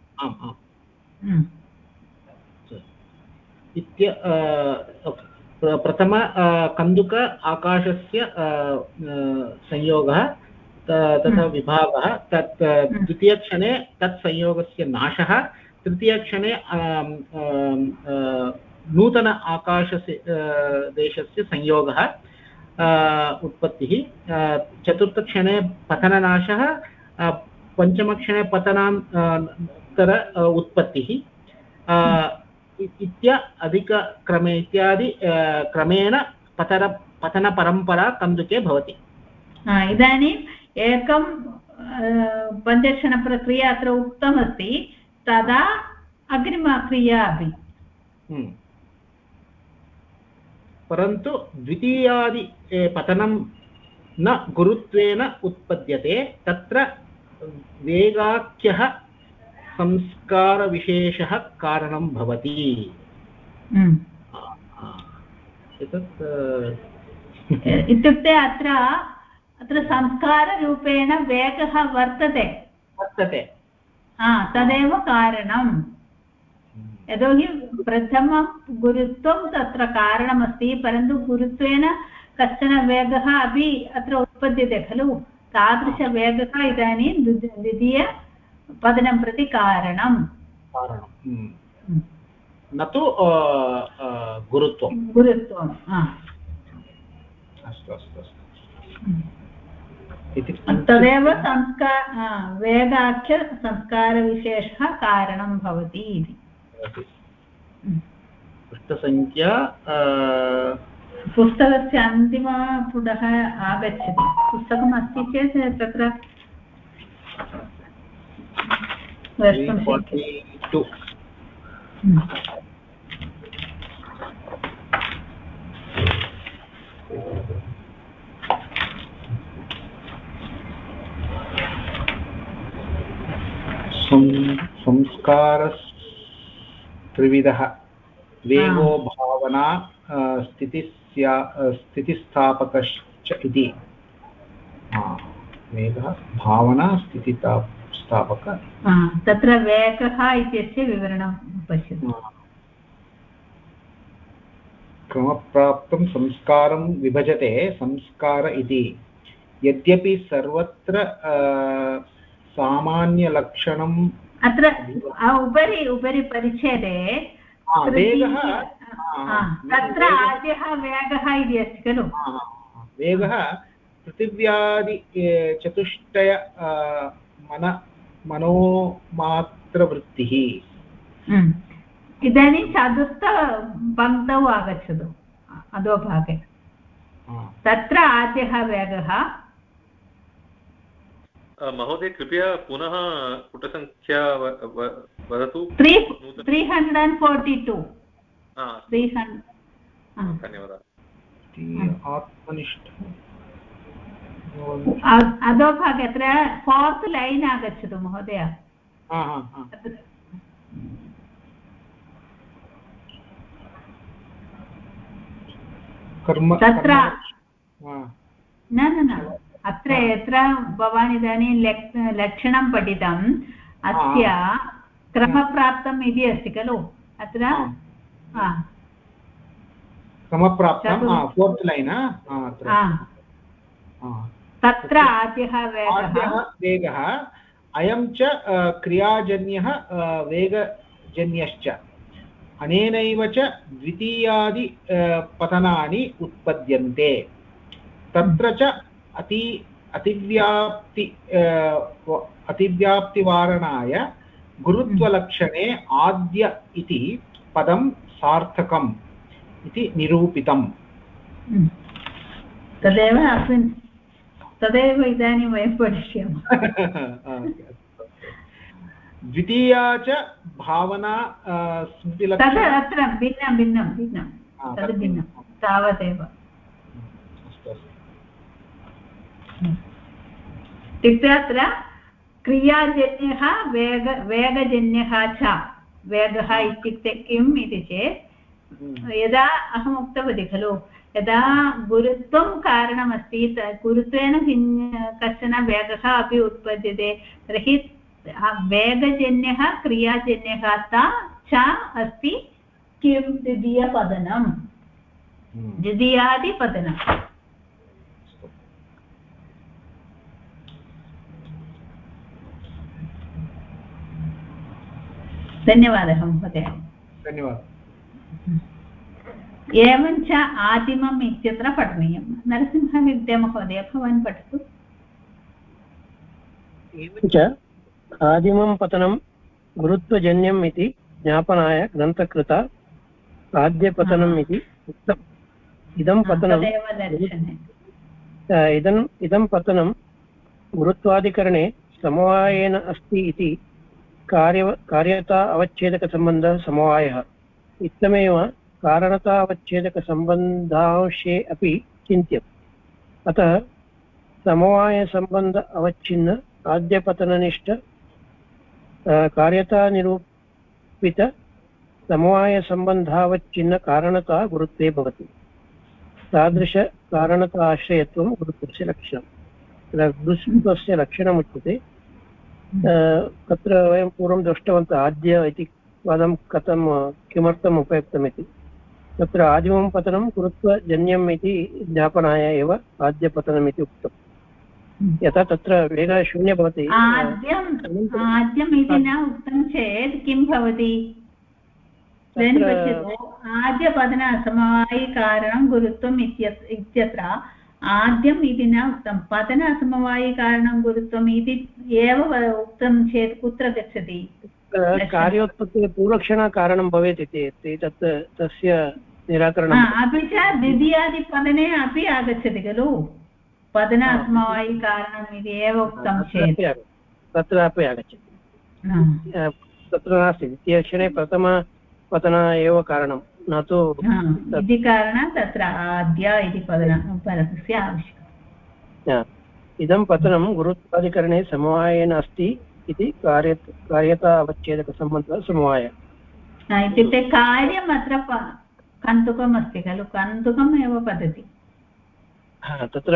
प्रथम कन्दुक आकाशस्य संयोगः तथा विभागः, तत् द्वितीयक्षणे तत् संयोगस्य नाशः, तृतीयक्षणे नूतन आकाशस्य देशस्य संयोगः, उत्पत्तिः चतुर्थक्षणे पतननाशः पञ्चमक्षणे पतनान्तर उत्पत्तिः अधिकक्रमे इत्यादि क्रमेण पतनपरम्परा कन्दुके भवति इदानीम् एकं पञ्चक्षणप्रक्रिया अत्र उक्तमस्ति तदा अग्रिमक्रिया अपि परन्तु द्वितीयादि पतनं न गुरुत्वेन उत्पद्यते तत्र वेगाख्यः संस्कारविशेषः कारणं भवति इत्युक्ते अत्र संस्काररूपेण वेगः वर्तते तदेव कारणं यतोहि प्रथमं गुरुत्वं तत्र कारणमस्ति परन्तु गुरुत्वेन कश्चन वेगः अपि अत्र उत्पद्यते खलु तादृशवेगः इदानीं द्वितीयपतनं प्रति कारणं न तु गुरुत्वं अस्तु तदेव वेगाख्य संस्कारविशेषः कारणं भवति इति पृष्ठसङ्ख्या पुस्तकस्य अन्तिमपुटः आगच्छति पुस्तकम् अस्ति चेत् तत्र द्रष्टुं शक्यते संस्कारस्त्रिविधः वेगो भावना स्थितिस्थापकश्च इति वेगः भावना स्थितिस्थापक तत्र वेगः इत्यस्य विवरणं पश्यतु क्रमप्राप्तं संस्कारं विभजते संस्कार इति यद्यपि सर्वत्र सामान्यलक्षणम् अत्र उपरि परिच्छेदे तत्र आद्यः वेगः इति अस्ति खलु वेगः पृथिव्यादि चतुष्टय मनोमात्रवृत्तिः इदानीं चतुर्थपङ्क्तौ आगच्छतु अधोभागे तत्र आद्यः वेगः महोदय कृपया पुनः पुटसङ्ख्या वदतु 342 धन्यवादः अधोभागे अत्र 4th लाइन् आगच्छतु महोदय तत्र न अत्र यत्र भवान् इदानीं लक्षणं पठितम् अस्य क्रमप्राप्तम् इति अस्ति खलु अत्र क्रमप्राप्तं 4th लाइन तत्र आद्यः वेगः अयं च क्रियाजन्यः वेगजन्यश्च अनेनैव च द्वितीयादि पतनानि उत्पद्यन्ते तत्र च अतिव्याप्तिवारणाय गुरुत्वलक्षणे आद्य इति पदं सार्थकम् इति निरूपितम् तदेव इदानीं वयं पठिष्यामः द्वितीया च भावना तद् अत्र भिन्नं तद् भिन्नं तावदेव इत्युक्ते अत्र क्रियाजन्यः वेगजन्यः च वेगः इत्युक्ते किम् इति चेत् यदा अहम् उक्तवती खलु यदा गुरुत्वं कारणमस्ति गुरुत्वेन कश्चन वेगः अपि उत्पद्यते तर्हि वेगजन्यः क्रियाजन्यः च अस्ति किं द्वितीयादिपतनं धन्यवादः महोदय धन्यवादः एवञ्च आदिमम् इत्यत्र पठनीयं। नरसिंहविद्यामहोदय भवान् पठतु। एवञ्च आदिमं पतनं गुरुत्वजन्यम् इति ज्ञापनाय ग्रन्थकृता आद्यपतनम् इति उक्तम्। इदं पतनं गुरुत्वादिकरणे समवायेन अस्ति इति कार्यता अवच्छेदकसम्बन्धः समवायः। इत्थमेव कारणता अवच्छेदकसम्बन्धांशे अपि चिन्त्यम्। अतः समवायसम्बन्ध अवच्छिन्न आद्यपतननिष्ठ कार्यतानिरूपित समवायसम्बन्धावच्छिन्न कारणता गुरुत्वे भवति। तादृशकारणताश्रयत्वं गुरुत्वस्य लक्षणम्। गुरुत्वस्य लक्षणमुच्यते। तत्र वयं पूर्वं दृष्टवन्तः आद्य इति पदं किमर्थम् उपयुक्तमिति। तत्र आदिमं पतनं गुरुत्वजन्यम् इति ज्ञापनाय एव आद्यपतनम् इति उक्तम्। यथा तत्र वेगः शून्यः भवति। आद्यम् इति न उक्तं चेत् किं भवति? आद्यपतन असमवायिकारणं गुरुत्वम् इत्यत्र आद्यम् इति न उक्तं, पतन असमवायिकारणं गुरुत्वम् इति एव उक्तं चेत् कुत्र गच्छति? कार्योत्पत्तेः पूर्वक्षणकारणं भवेत् इति तत् तस्य निराकरणम्। अपि च द्वितीयादिपतने अपि आगच्छति खलु, पतन असमवायिकारणम् इति एव उक्तं चेत् तत्रापि आगच्छति। तत्र नास्ति, द्वितीयक्षणे प्रथमपतन एव कारणं, न तु इति कारणात् तत्र आद्य इति पदस्य आवश्यकता। इदं पतनं गुरुत्वादिकरणे समवायेन अस्ति इति कार्यता अवच्छेदकसम्बन्धः समवाय। इत्युक्ते कार्यम् अत्र कन्दुकम् अस्ति खलु, कन्दुकम् एव पतति। तत्र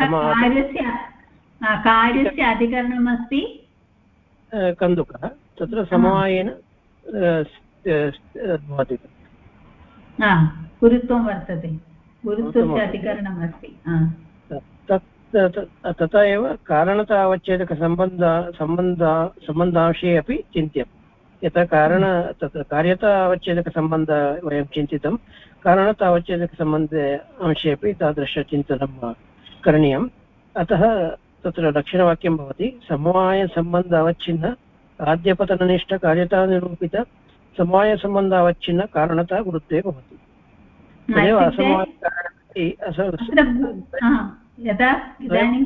कार्यस्य अधिकरणम् अस्ति कन्दुकः, तत्र समवायेन भवति। गुरुत्वं वर्तते, गुरुत्वस्य अधिकरणम् अस्ति। तथा एव कारणता अवच्छेदकसम्बन्धांशे अपि चिन्त्यम्। यथा तत्र कार्यता अवच्छेदकसम्बन्ध वयं चिन्तितं, कारणता अवच्छेदकसम्बन्धे अंशे अपि तादृशचिन्तनं करणीयम्। अतः तत्र लक्षणवाक्यं भवति समवायसम्बन्ध अवच्छिन्न आद्यपतननिष्ठ कार्यतानिरूपित समवायसम्बन्ध अवच्छिन्न कारणता गुरुत्वे भवति। तदेव यदा इदानीं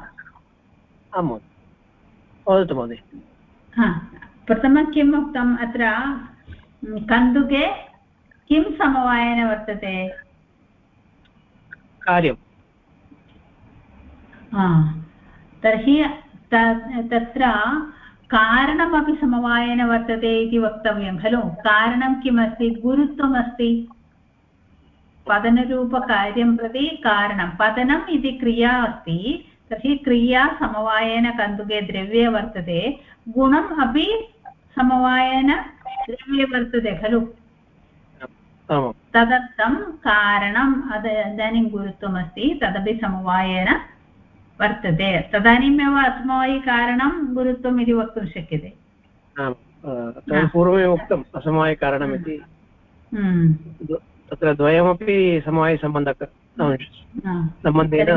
वदतु महोदय। प्रथमं किम् उक्तम्? अत्र कन्दुके किं समवायेन वर्तते? कार्यं। तर्हि तत्र कारणमपि समवायेन वर्तते इति वक्तव्यं खलु। कारणं किमस्ति? गुरुत्वमस्ति। पतनरूपकार्यं प्रति कारणं, पतनम् इति क्रिया अस्ति, तर्हि क्रिया समवायेन कन्दुके द्रव्ये वर्तते, गुणम् अपि समवायेन द्रव्ये वर्तते खलु। तदर्थं कारणम् इदानीं गुरुत्वमस्ति, तदपि समवायेन वर्तते, तदानीमेव असमवायिकारणं गुरुत्वम् इति वक्तुं शक्यते। पूर्वमेव उक्तम् असमवायिकारणमिति। तत्र द्वयमपि समवायसम्बन्धेन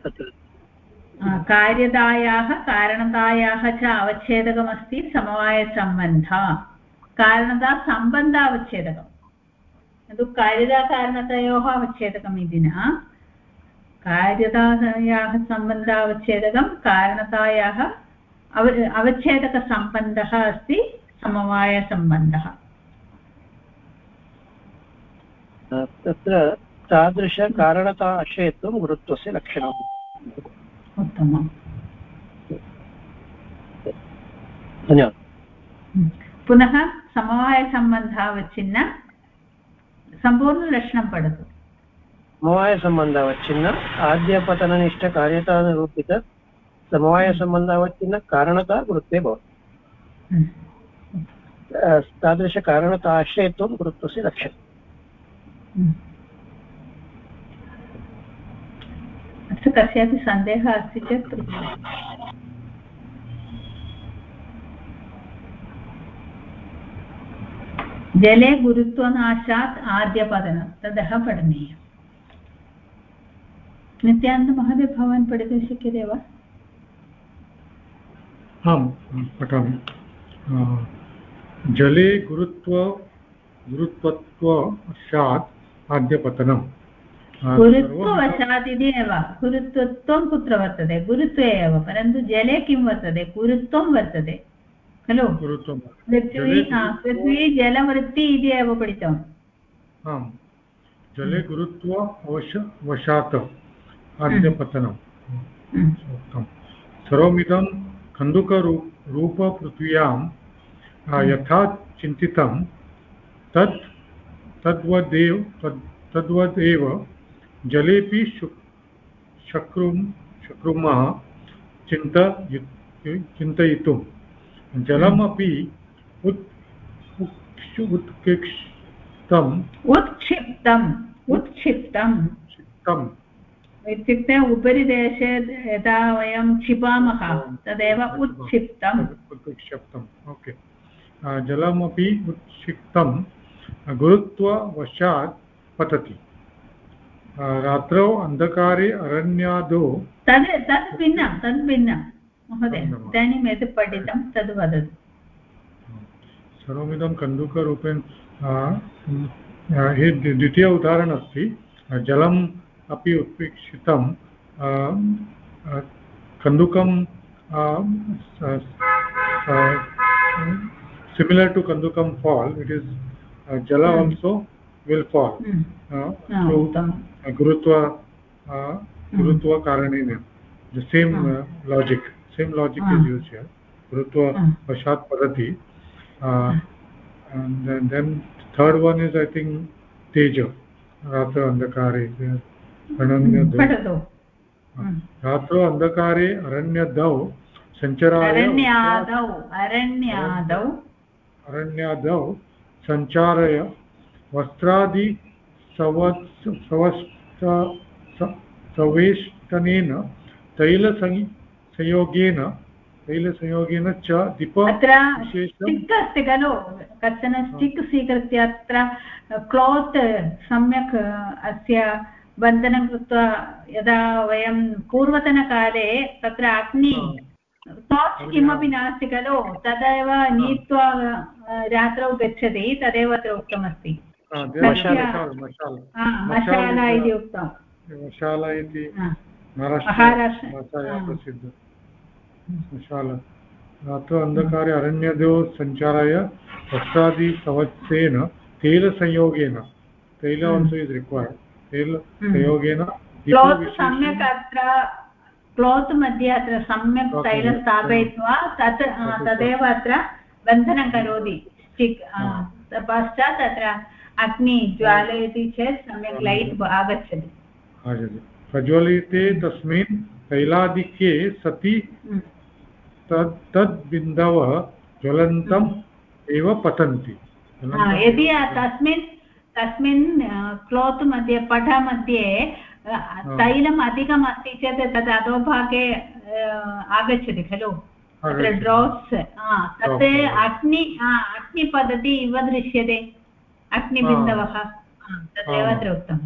कार्यतायाः कारणतायाः च अवच्छेदकमस्ति समवायसम्बन्धः। कारणता सम्बन्धावच्छेदकं, किन्तु कार्यताकारणतयोः अवच्छेदकम् इति न। कार्यतायाः सम्बन्धावच्छेदकं, कारणतायाः अवच्छेदकसम्बन्धः अस्ति समवायसम्बन्धः। तत्र तादृशकारणता आश्रयत्वं गुरुत्वस्य लक्षणम्। उत्तमम्, धन्यवादः। पुनः समवायसम्बन्धावच्छिन्न सम्पूर्णलक्षणं पठतु। समवायसम्बन्धावच्छिन्न आद्यपतननिष्ठ कार्यतानुरूपित समवायसम्बन्धावच्छिन्न कारणता गुरुत्वे भवति। तादृशकारणता आश्रयत्वं गुरुत्वस्य लक्षणम्। अत्र कस्यापि सन्देहः अस्ति चेत् जले गुरुत्वनाशात् आद्यपतनं ततः पठनीयम्। नित्यानन्दमहोदय भवान् पठितुं शक्यते वा? आं पठामि। जले गुरुत्वत्ववशात् आद्यपतनं। गुरुत्ववशात् इति एव। गुरुत्वत्वं कुत्र वर्तते? गुरुत्वे एव, परन्तु जले किं वर्तते? गुरुत्वं वर्तते खलु। पृथ्वी जलवृत्ति इति एव पठितम्। आम्, जले गुरुत्ववशात् आद्यपतनम् उक्तम्। सर्वमिदं कन्दुकरूपपृथिव्यां यथा चिन्तितं तद्वदेव जलेपि शक्नुमः चिन्तयितुं। जलमपि उत्क्षिप्तम् इत्युक्ते उपरि देशे यदा वयं क्षिपामः तदेव उत्क्षिप्तम्। ओके। जलमपि उत्क्षिप्तं गुरुत्ववशात् पतति। रात्रौ अन्धकारे अरण्यादौ तद् भिन्नं महोदय, इदानीं यत् पठितं तद् वदतु। सर्वमिदं कन्दुकरूपेण द्वितीय उदाहरणम् अस्ति। जलम् अपि उत्क्षिप्तं कन्दुकं similar to kandukam fall, it is jala also will fall through gurutva karanena. The same logic is used here. Gurutva vashat padati. And then third one is, I think, teja ratra andhakare aranyadau. Ratro andhakare aranyadau अरण्यादौ संचारय वस्त्रादि सवेष्टनेन तैलसंयोगेन च दीप stick अस्ति खलु, कश्चन stick स्वीकृत्य अत्र cloth सम्यक् अस्य बन्धनं कृत्वा यदा वयं पूर्वतनकाले तत्र अग्नि टार्च् किमपि नास्ति खलु, तदेव नीत्वा रात्रौ गच्छति, तदेव अत्र उक्तमस्ति। मशाला इति उक्तं। मशाला इति महाराष्ट्रे प्रसिद्ध मशाला। रात्रौ अन्धकारे अरण्यदौ सञ्चाराय वस्त्रादि सवत्सेन तैलसंयोगेन, तैल also is required, तैलसंयोगेन सम्यक् अत्र क्लोत् मध्ये अत्र सम्यक् तैलं स्थापयित्वा तदेव अत्र बन्धनं करोति स्टिक्। पश्चात् अत्र अग्नि ज्वालयति चेत् सम्यक् लैट् आगच्छति। प्रज्वलिते तस्मिन् तैलादिके सति तद्बिन्दवः ज्वलन्तम् एव पतन्ति। यदि तस्मिन् क्लोत् मध्ये पटमध्ये तैलम् अधिकम् अस्ति चेत् तद् अधोभागे आगच्छति खलु, तत्र ड्राप्स्, तत् अग्निपद्धति इव दृश्यते, अग्निबिन्दवः, तदेव अत्र उक्तम्।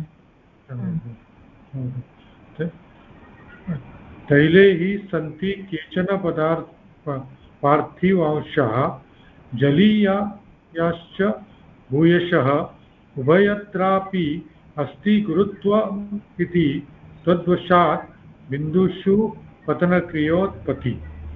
तैले हि सन्ति केचन पार्थिवांशाः जलीयाश्च भूयशः उभयत्रापि अस्ति गुरुत्व इति तद्वशात् बिन्दुषु पतनक्रियोत्पत्ति।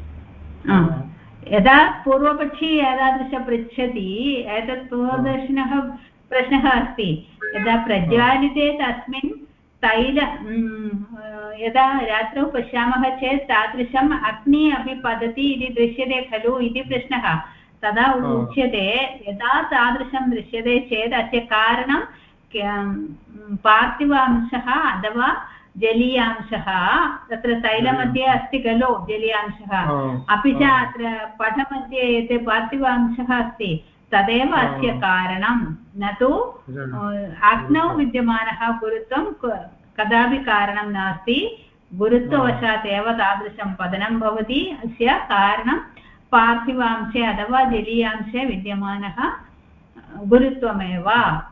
यदा पूर्वपक्षी एतादृश पृच्छति, एतत् पूर्वदर्शिनः प्रश्नः अस्ति, यदा प्रज्वालिते तस्मिन् तैल यदा रात्रौ पश्यामः चेत् तादृशम् अग्नि अपि पतति इति दृश्यते खलु इति प्रश्नः। तदा उच्यते यदा तादृशं दृश्यते चेत् अस्य कारणं पार्थिवांशः अथवा जलीयांशः, तत्र तैलमध्ये अस्ति खलु जलीयांशः, अपि च अत्र पटमध्ये यत् पार्थिवांशः अस्ति तदेव अस्य कारणं, न तु अग्नौ विद्यमानः गुरुत्वं कदापि कारणं नास्ति। गुरुत्ववशात् एव तादृशं पतनं भवति। अस्य कारणं पार्थिवांशे अथवा जलीयांशे विद्यमानः गुरुत्वमेव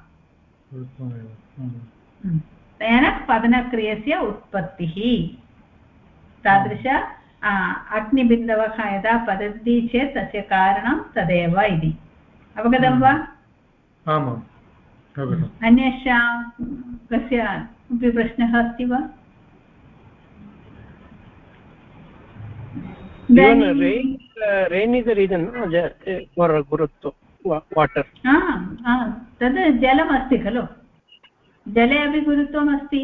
तेन पतनक्रियस्य उत्पत्तिः तादृश अग्निबिन्दवः यदा पतन्ति चेत् तस्य कारणं तदेव इति अवगतं वा आमाम् अवगतम् अन्येषां कस्यापि प्रश्नः अस्ति वा rain is the reason for gurutva water तद् जलम् अस्ति खलु जले अपि गुरुत्वम् अस्ति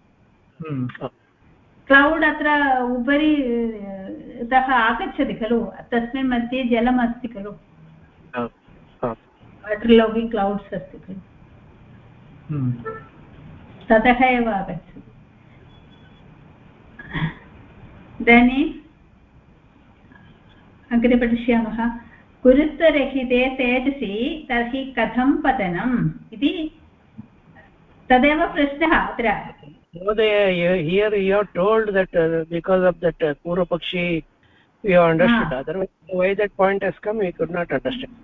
क्लौड् अत्र उपरि तः आगच्छति खलु तस्मिन् मध्ये जलम् अस्ति खलु वाटर् लोगिङ्ग् क्लौड्स् अस्ति खलु ततः एव आगच्छति इदानीम् अग्रे पठिष्यामः गुरुत्वरहिते तेजसि तर्हि कथं पतनम् इति तदेव प्रश्नः अत्र here you have told that because of that Purva Pakshi we have understood otherwise why that point has come we could not understand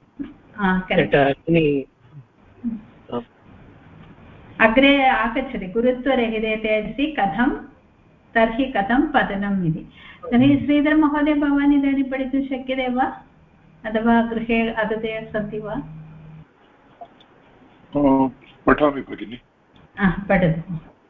अग्रे आगच्छति गुरुत्वरहिते तेजसि कथं तर्हि कथं पतनम् इति तर्हि श्रीधर महोदय भवान् इदानीं पठितुं शक्यते वा अथवा गृहे अतिथयः सन्ति वा पठामि भगिनि पठतु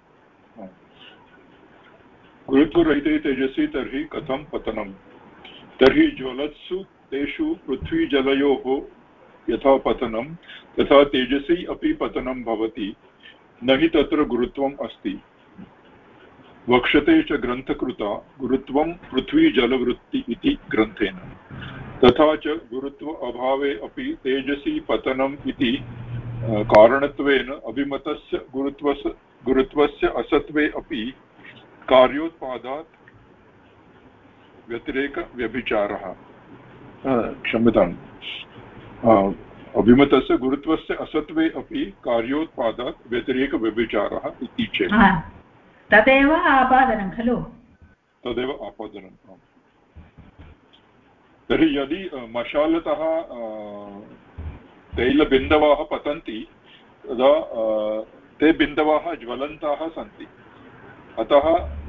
गुरुत्वरहिते तेजसि तर्हि कथं पतनं तर्हि ज्वलत्सु तेषु पृथ्वीजलयोः यथा पतनं तथा तेजसि अपि पतनं भवति न हि तत्र गुरुत्वम् अस्ति वक्ष्यते च ग्रन्थकृता गुरुत्वं पृथ्वीजलवृत्ति इति ग्रन्थेन तथा च गुरुत्व अभावे अपि तेजसि पतनम् इति कारणत्वेन अभिमतस्य गुरुत्वस्य असत्वे अपि कार्योत्पादात् व्यतिरेकव्यभिचारः क्षम्यताम् अभिमतस्य गुरुत्वस्य असत्वे अपि कार्योत्पादात् व्यतिरेकव्यभिचारः इति चेत् तदेव आपादनं खलु तदेव आपादनं तर्हि यदि मशालतः तैलबिन्दवः पतन्ति तदा ते बिन्दवः ज्वलन्ताः सन्ति अतः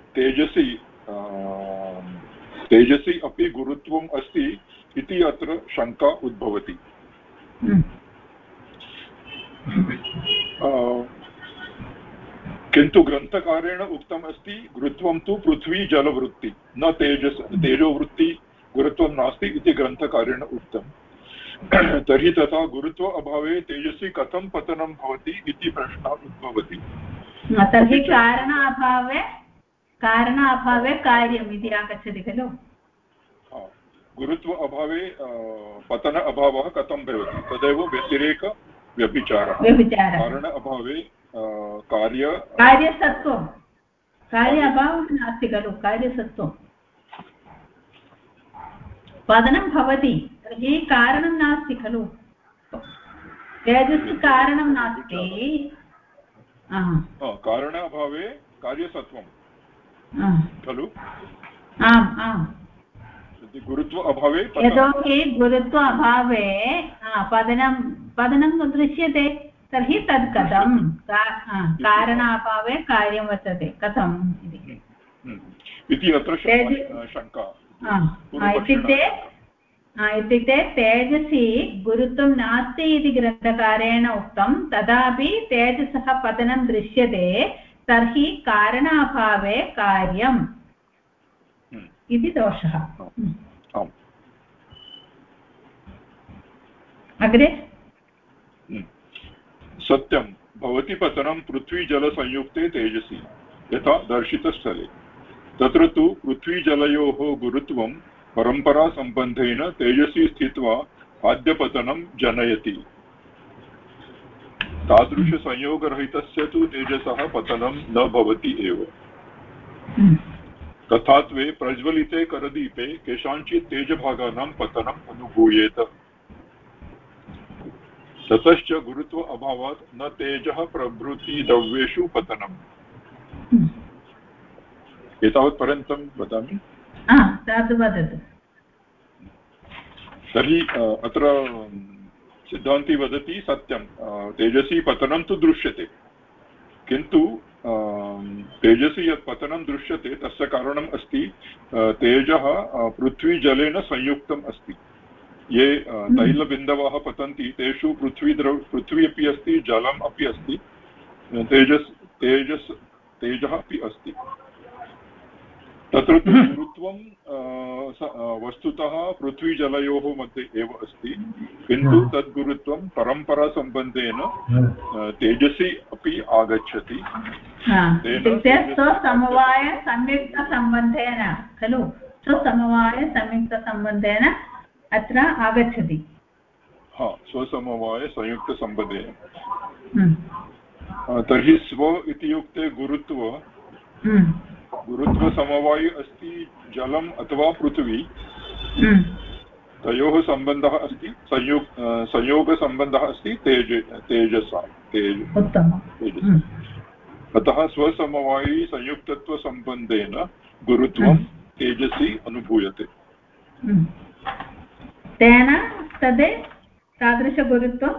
तेजसि अपि गुरुत्वम् अस्ति इति अत्र शङ्का उद्भवति किन्तु ग्रन्थकारेण उक्तम् अस्ति गुरुत्वं तु पृथ्वी जलवृत्ति न तेजोवृत्ति गुरुत्वं नास्ति इति ग्रन्थकारेण उक्तम् तर्हि तथा गुरुत्व अभावे तेजसि कथं पतनं भवति इति प्रश्नः उद्भवति तर्हि कारणाभावे कार्यम् इति आगच्छति खलु गुरुत्व अभावे पतन अभावः कथं भवति तदेव व्यतिरेकव्यभिचारः कारण अभावे कार्यसत्त्वं कार्य अभावः नास्ति खलु कार्यसत्त्वं पतनं भवति तर्हि कारणं नास्ति खलु तेजस्य कारणं नास्ति कारण अभावे कार्यसत्त्वं खलु आम् आम् गुरुत्व अभावे यतोहि गुरुत्व अभावे पतनं दृश्यते तर्हि तत् कथं कारणाभावे कार्यं वर्तते कथम् इति अत्र शङ्का इत्युक्ते तेजसि गुरुत्वं नास्ति इति ग्रन्थकारेण उक्तं तदापि तेजसः पतनं दृश्यते तर्हि कारणाभावे कार्यम् इति दोषः अग्रे सत्यं भवति पतनं पृथ्वीजलसंयुक्ते तेजसि यथा दर्शितस्थले तत्र तु पृथ्वीजलयोः गुरुत्वं परम्परासम्बन्धेन तेजसि स्थित्वा आद्यपतनं जनयति तादृशसंयोगरहितस्य तु तेजसः पतनं न भवति एव तथात्वे प्रज्वलिते करदीपे केषाञ्चित् तेजभागानां पतनम् अनुभूयेत ततश्च गुरुत्व अभावात् न तेजः प्रभृति द्रव्येषु पतनम् एतावत्पर्यन्तं वदामि तद् वदतु तर्हि अत्र सिद्धान्ती वदति सत्यं तेजसी पतनं तु दृश्यते किन्तु तेजसी यत् पतनं दृश्यते तस्य कारणम् अस्ति तेजः पृथ्वीजलेन संयुक्तम् अस्ति ये तैलबिन्दवः पतन्ति तेषु पृथ्वी अपि अस्ति जलम् अपि अस्ति तेजः अपि अस्ति तत्र तु गुरुत्वं वस्तुतः पृथ्वीजलयोः मध्ये एव अस्ति किन्तु तद् गुरुत्वं परम्परासम्बन्धेन तेजसि अपि आगच्छति स्वसमवायसंयुक्तसम्बन्धेन खलु स्वसमवायसंयुक्तसम्बन्धेन अत्र आगच्छति स्वसमवायसंयुक्तसम्बन्धेन तर्हि स्व इत्युक्ते गुरुत्वसमवायि अस्ति जलम् अथवा पृथ्वी तयोः सम्बन्धः अस्ति संयोगसम्बन्धः अस्ति तेजसा अतः स्वसमवायि संयुक्तत्वसम्बन्धेन गुरुत्वं तेजसि अनुभूयते तेन तद् तादृशगुरुत्वं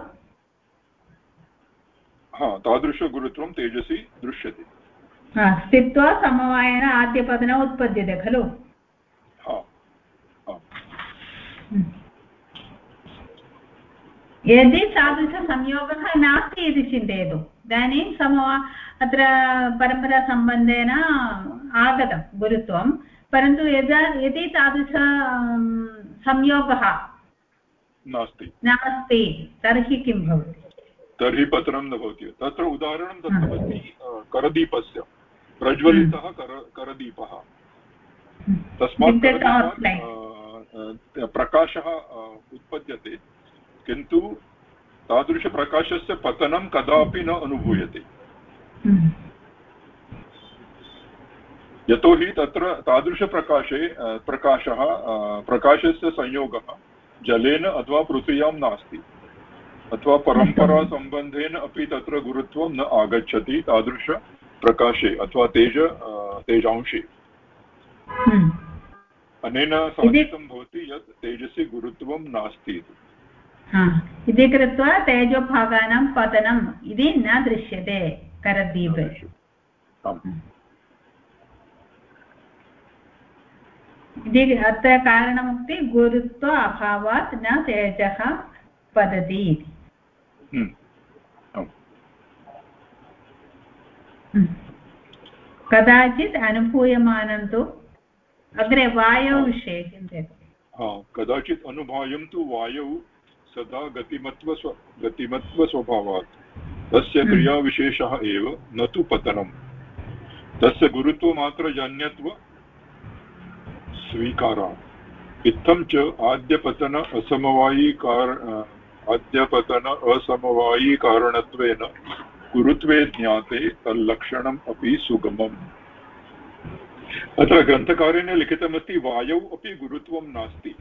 तादृशगुरुत्वं तेजसि दृश्यते स्थित्वा समवायेन आद्यपदनम् उत्पद्यते खलु यदि तादृशसंयोगः नास्ति इति चिन्तयतु इदानीं अत्र परम्परासम्बन्धेन आगतं गुरुत्वं परन्तु यदि तादृश संयोगः नास्ति तर्हि किं भवति तर्हि पतनं न भवति तत्र उदाहरणं दत्तमस्ति करदीपस्य प्रज्वलितः करदीपः तस्मात् प्रकाशः उत्पद्यते किन्तु तादृशप्रकाशस्य पतनं कदापि न अनुभूयते यतोहि तत्र प्रकाशस्य संयोगः जलेन अथवा पृथ्व्यां नास्ति अथवा परम्परासम्बन्धेन अपि तत्र गुरुत्वं न आगच्छति तादृशप्रकाशे अथवा तेजांशे अनेन साधितं भवति यत् तेजसि गुरुत्वं नास्ति इति कृत्वा तेजोभागानां पतनम् इति न दृश्यते करदीपे इति अत्र कारणमुक्ति गुरुत्व अभावात् न तेजः पतति कदाचित् अनुभूयमानं तु अग्रे वायौ विषये चिन्तयतु कदाचित् अनुभूयं तु वायौ सदा गतिमत्वस्वभावात् तस्य क्रियाविशेषः एव न तु पतनं तस्य गुरुत्वमात्रजन्यत्व स्वीकारात् इत्थं च आद्यपतन असमवायिकारणत्वेन गुरुत्वे ज्ञाते तल्लक्षणम् अपि सुगमम् अत्र ग्रन्थकारेण लिखितमस्ति वायौ अपि गुरुत्वं नास्ति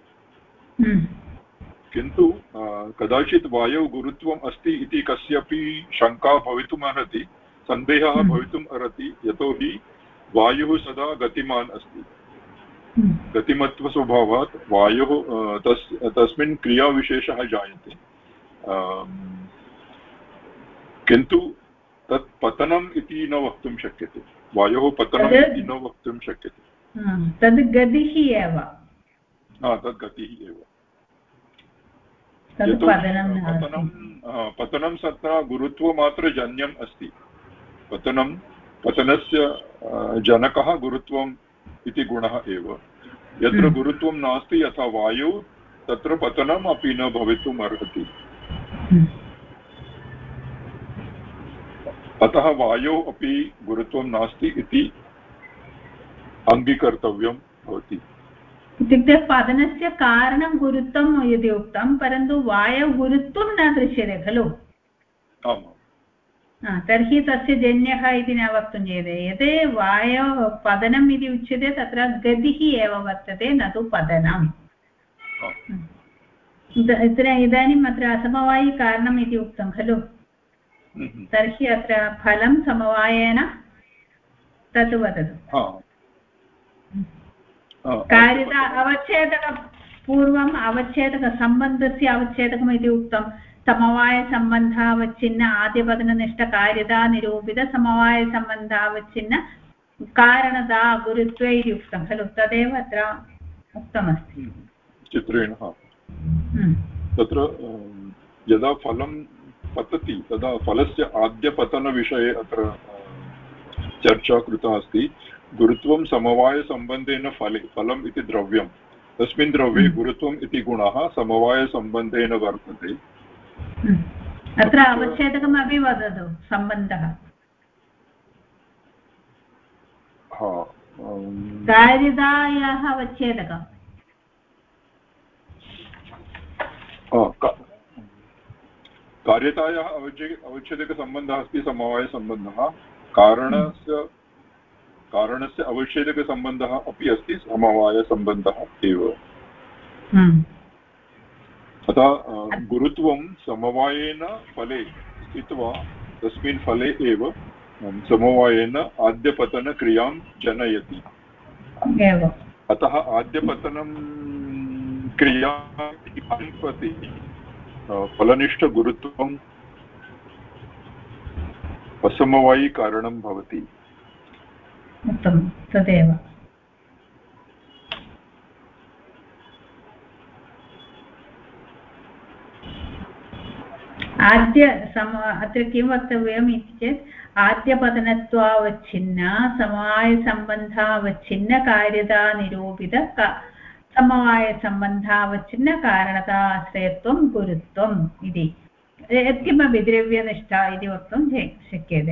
किन्तु कदाचित् वायौ गुरुत्वम् अस्ति इति कस्यापि शङ्का भवितुमर्हति सन्देहः भवितुम् अर्हति यतोहि वायुः सदा गतिमान् अस्ति गतिमत्वस्वभावात् वायोः तस्मिन् क्रियाविशेषः जायते किन्तु तत् पतनम् इति न वक्तुं शक्यते वायोः पतनम् इति न वक्तुं शक्यते तद् गतिः एव तद् गतिः एव पतनं तत्र गुरुत्वमात्रजन्यम् अस्ति पतनस्य जनकः गुरुत्वम् इति गुणः एव यत्र गुरुत्वं नास्ति यथा वायौ तत्र पतनम् अपि न भवितुम् अर्हति अतः वायौ अपि गुरुत्वं नास्ति इति अङ्गीकर्तव्यं भवति इत्युक्ते पतनस्य कारणं गुरुत्वम् इति उक्तं परन्तु वायौ गुरुत्वं न दृश्यते खलु तर्हि तस्य जन्यः इति न वक्तुं शक्यते यदि वायौ पतनम् इति उच्यते तत्र गतिः एव वर्तते न तु पतनम् इदानीम् अत्र असमवायिकारणम् इति उक्तं खलु तर्हि अत्र फलं समवायेन तत् वदतु कार्यता पूर्वम् अवच्छेदकसम्बन्धस्य अवच्छेदकम् इति उक्तं समवायसम्बन्धावच्छिन्न आद्यपतननिष्ठकार्यता निरूपितसमवायसम्बन्धावच्छिन्न कारणता गुरुत्वे इति उक्तं खलु तदेव अत्र उक्तमस्ति चित्रेण तत्र यदा फलं पतति तदा फलस्य आद्यपतनविषये अत्र चर्चा कृता अस्ति गुरुत्वं समवायसम्बन्धेन फले फलम् इति द्रव्यं तस्मिन् द्रव्ये गुरुत्वम् इति गुणः समवायसम्बन्धेन वर्तते अत्र अवच्छेदकमपि वदतु सम्बन्धः कार्यतायाः अवच्छेदकम् कार्यतायाः अवच्छेदकसम्बन्धः अस्ति समवायसम्बन्धः कारणस्य अवच्छेदकसम्बन्धः अपि अस्ति समवायसम्बन्धः एव अतः गुरुत्वं समवायेन फले स्थित्वा तस्मिन् फले एव समवायेन आद्यपतनक्रियां जनयति अतः आद्यपतनं क्रिया प्रति फलनिष्ठगुरुत्वम् असमवायिकारणं भवति उत्तमं तदेव अत्र किं वक्तव्यम् इति चेत् आद्यपतनत्वावच्छिन्न समवायसम्बन्धावच्छिन्न कार्यता निरूपित समवायसम्बन्धावच्छिन्न कारणता आश्रयत्वं गुरुत्वम् इति यत्किमपि द्रव्यनिष्ठा इति वक्तुं शक्यते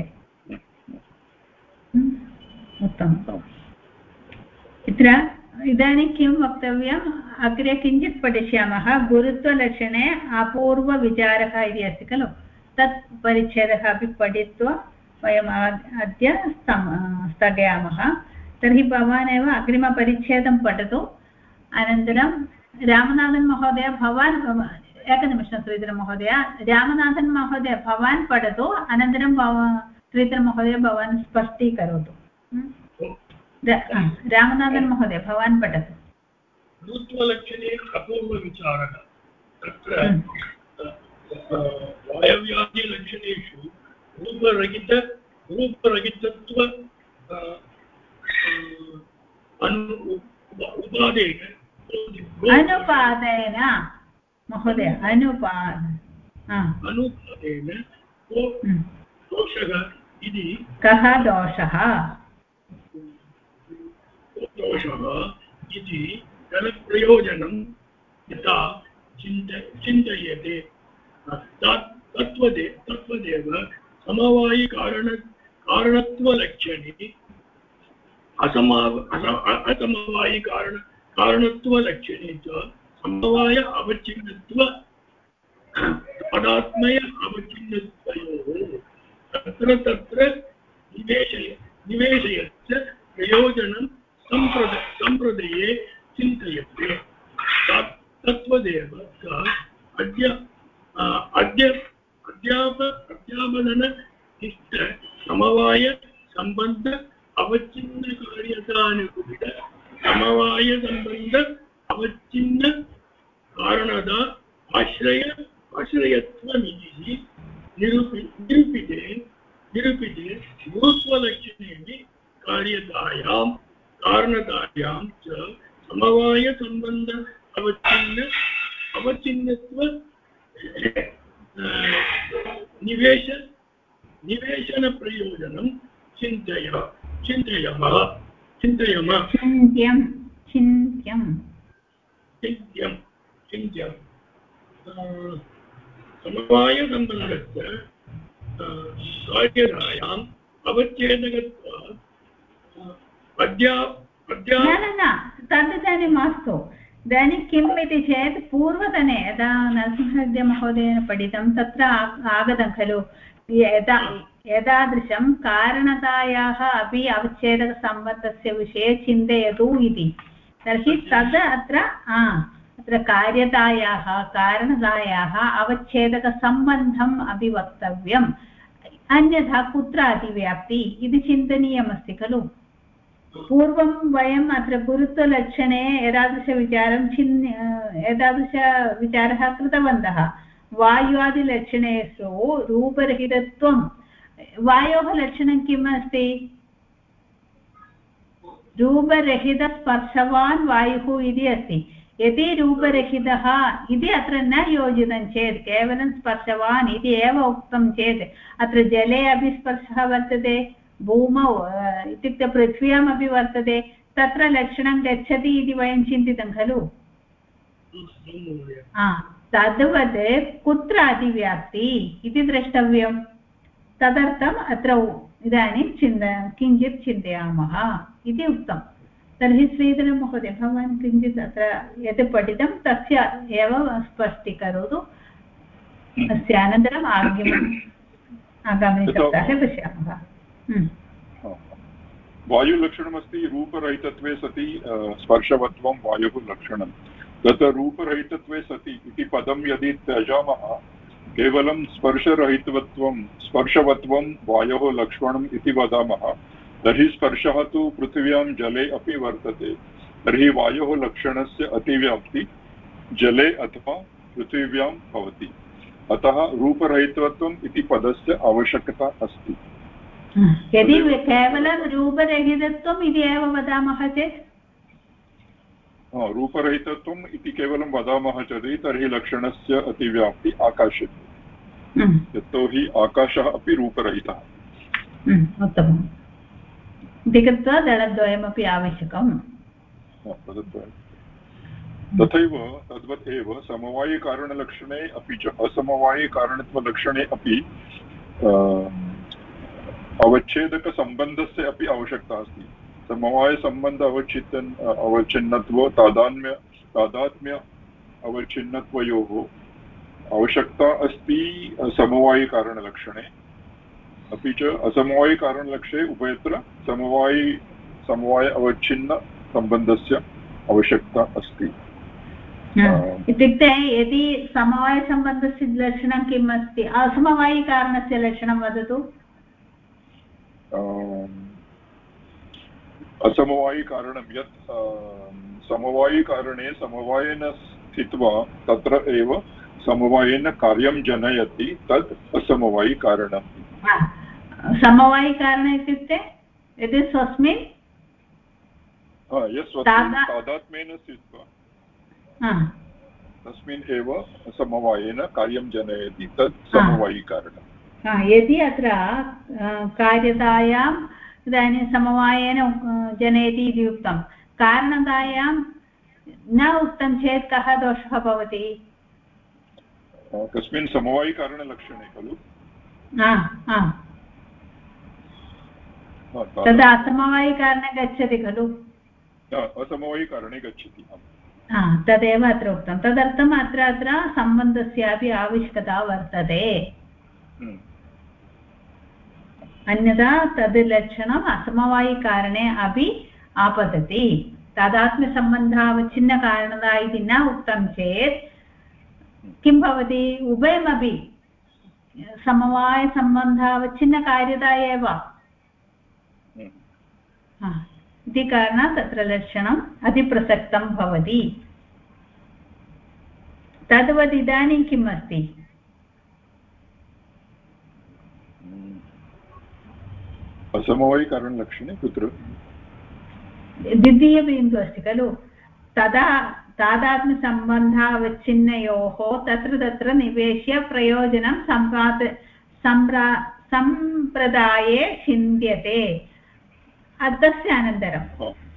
उत्तमम् इत्र इदानीं किं वक्तव्यम् अग्रे किञ्चित् पठिष्यामः गुरुत्वलक्षणे अपूर्वविचारः इति अस्ति खलु तत् परिच्छेदः अपि पठित्वा वयम् अद्य स्थगयामः तर्हि भवान् एव अग्रिमपरिच्छेदं पठतु अनन्तरं रामनाथन् महोदय भवान् एकनिमिषं श्रीधरमहोदय रामनाथन् महोदय भवान् पठतु अनन्तरं श्रीधरमहोदय भवान् स्पष्टीकरोतु रामनाथन् महोदय भवान् पठतु गुरुत्वलक्षणे अपूर्वविचारः तत्र वायव्यादिलक्षणेषु रूपरहितत्व अनुपादेन महोदय अनुपादेन दोषः इति कः दोषः इति जनप्रयोजनं यथा चिन्तयते तत्वदेव समवायिकारणत्वलक्षणे असमवायिकारणत्वलक्षणे च समवाय अवच्छिन्नत्व पदात्मय अवच्छिन्नत्वयोः तत्र निवेशयच्च प्रयोजनं सम्प्रदये चिन्तयते तत्वदेव अध्यापननिष्ठ समवाय सम्बन्ध अवच्छिन्न कार्यतानुरूपित समवाय सम्बन्ध अवच्छिन्न कारणता आश्रयत्वमिति निरूपिते गुरुत्वलक्षणे कार्यतायां कारणतायां च समवायसम्बन्ध अवच्छिन्नत्व निवेशनप्रयोजनं चिन्तयम समवायसम्बन्धस्य कार्यतायाम् अवच्छेदकत्वात् तदिदानीं मास्तु इदानीं किम् इति चेत् पूर्वतने यदा नरसिंहमहोदयेन पठितं तत्र आगतं खलु एतादृशं कारणतायाः अपि अवच्छेदकसम्बन्धस्य विषये चिन्तयतु इति तर्हि तद् अत्र कार्यतायाः कारणतायाः अवच्छेदकसम्बन्धम् अपि वक्तव्यम् अन्यथा कुत्र अतिव्याप्ति इति चिन्तनीयमस्ति खलु पूर्वं वयम् अत्र गुरुत्वलक्षणे एतादृशविचारः कृतवन्तः वायुवादिलक्षणेषु रूपरहितत्वं वायोः लक्षणं किम् अस्ति रूपरहितस्पर्शवान् वायुः इति अस्ति यदि रूपरहितः इति अत्र न योजितं चेत् केवलं स्पर्शवान् इति एव उक्तं चेत् अत्र जले अपि स्पर्शः वर्तते भूमौ इत्युक्ते पृथ्व्यामपि वर्तते तत्र लक्षणं गच्छति इति वयं चिन्तितं खलु तद्वत् कुत्र अतिव्याप्ति इति द्रष्टव्यं तदर्थम् अत्र इदानीं किञ्चित् चिन्तयामः इति उक्तं तर्हि श्रीधरमहोदय भवान् किञ्चित् अत्र यत् पठितं तस्य एव स्पष्टीकरोतु अस्य अनन्तरम् आगामिसप्ताहे पश्यामः वायुलक्षणमस्ति रूपरहितत्वे सति स्पर्शवत्वं वायुः लक्षणं तत् रूपरहितत्वे सति इति पदं यदि त्यजामः केवलं स्पर्शवत्वं वायोः लक्षणम् इति वदामः तर्हि स्पर्शः तु पृथिव्यां जले अपि वर्तते तर्हि वायोः लक्षणस्य अतिव्याप्ति जले अथवा पृथिव्यां भवति अतः रूपरहितत्वम् इति पदस्य आवश्यकता अस्ति यदि केवलं रूपरहितत्वम् इति एव वदामः चेत् रूपरहितत्वम् इति केवलं वदामः चेत् तर्हि लक्षणस्य अतिव्याप्ति आकाशे यतोहि आकाशः अपि रूपरहितः उत्तमम् इति कृत्वा दलद्वयमपि आवश्यकम् तथैव तद्वत् एव समवायिकारणलक्षणे अपि च असमवायिकारणत्वलक्षणे अपि अवच्छेदकसम्बन्धस्य अपि आवश्यकता अस्ति समवायसम्बन्ध अवच्छिन्नत्व तादात्म्य अवच्छिन्नत्वयोः आवश्यकता अस्ति समवायिकारणलक्षणे अपि च असमवायिकारणलक्षणे उभयत्र समवाय अवच्छिन्न सम्बन्धस्य आवश्यकता अस्ति इत्युक्ते यदि समवायसम्बन्धस्य लक्षणं किम् अस्ति असमवायिकारणस्य लक्षणं वदतु असमवायिकारणं यत् समवायिकारणे समवायेन स्थित्वा तत्र एव समवायेन कार्यं जनयति तत् असमवायिकारणम् समवायिकारण इत्युक्ते यदि स्वस्मिन् तादात्म्येन स्थित्वा तस्मिन् एव समवायेन कार्यं जनयति तत् समवायिकारणम् यदि अत्र कार्यतायाम् इदानीं समवायेन जनयति इति उक्तं कारणतायां न उक्तं चेत् कः दोषः भवति कस्मिन् समवायिकारणलक्षणे खलु तद् असमवायिकारणे गच्छति खलु असमवायिकारणे गच्छति तदेव अत्र उक्तं तदर्थम् अत्र सम्बन्धस्यापि आवश्यकता वर्तते अन्यथा तद् लक्षणम् असमवायिकारणे अपि आपतति तादात्म्यसम्बन्धावच्छिन्नकारणता इति न उक्तं चेत् किं भवति उभयमपि समवायसम्बन्धावच्छिन्नकार्यता एव इति कारणात् तत्र लक्षणम् अतिप्रसक्तं भवति तद्वत् इदानीं किम् अस्ति असमवायिकारणलक्षणे कुत्र द्वितीयबिन्दुः अस्ति खलु तदा तादात्म्यसम्बन्धावच्छिन्नयोः तत्र निवेश्य प्रयोजनं सम्प्रदाये चिन्त्यते तस्य अनन्तरं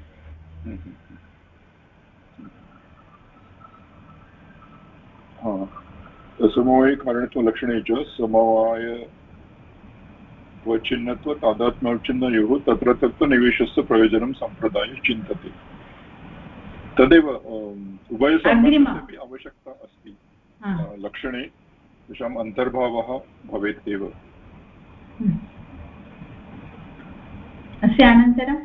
समवायिकारणत्वलक्षणे च समवायवच्छिन्नत्व तादात्म्यवच्छिन्नयोः तत्र निवेशस्य प्रयोजनं सम्प्रदाये चिन्तते तदेव उभयसम्बन्धस्यापि आवश्यकता अस्ति लक्षणे तेषाम् अन्तर्भावः भवेत् एव अस्य अनन्तरं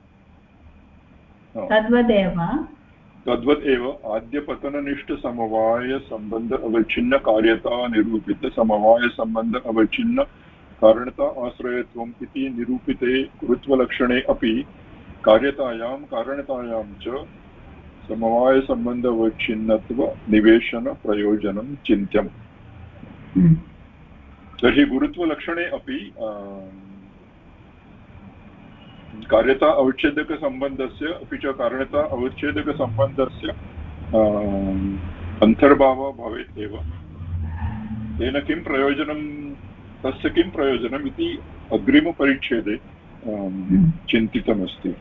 तद्वत् एव आद्यपतननिष्ठसमवायसम्बन्ध अवच्छिन्नकार्यता निरूपित समवायसम्बन्ध अवच्छिन्न कारणता आश्रयत्वम् इति निरूपिते गुरुत्वलक्षणे अपि कार्यतायां कारणतायां च समवायसम्बन्धवच्छिन्नत्व निवेशनप्रयोजनं चिन्त्यम्। तर्हि गुरुत्वलक्षणे अपि कार्यता अवच्छेदकसम्बन्धस्य अपि च कारणता अवच्छेदकसम्बन्धस्य अन्तर्भावः भवेत् एव। तेन किं प्रयोजनं, तस्य किं प्रयोजनम् इति अग्रिमपरिच्छेदे चिन्तितमस्ति।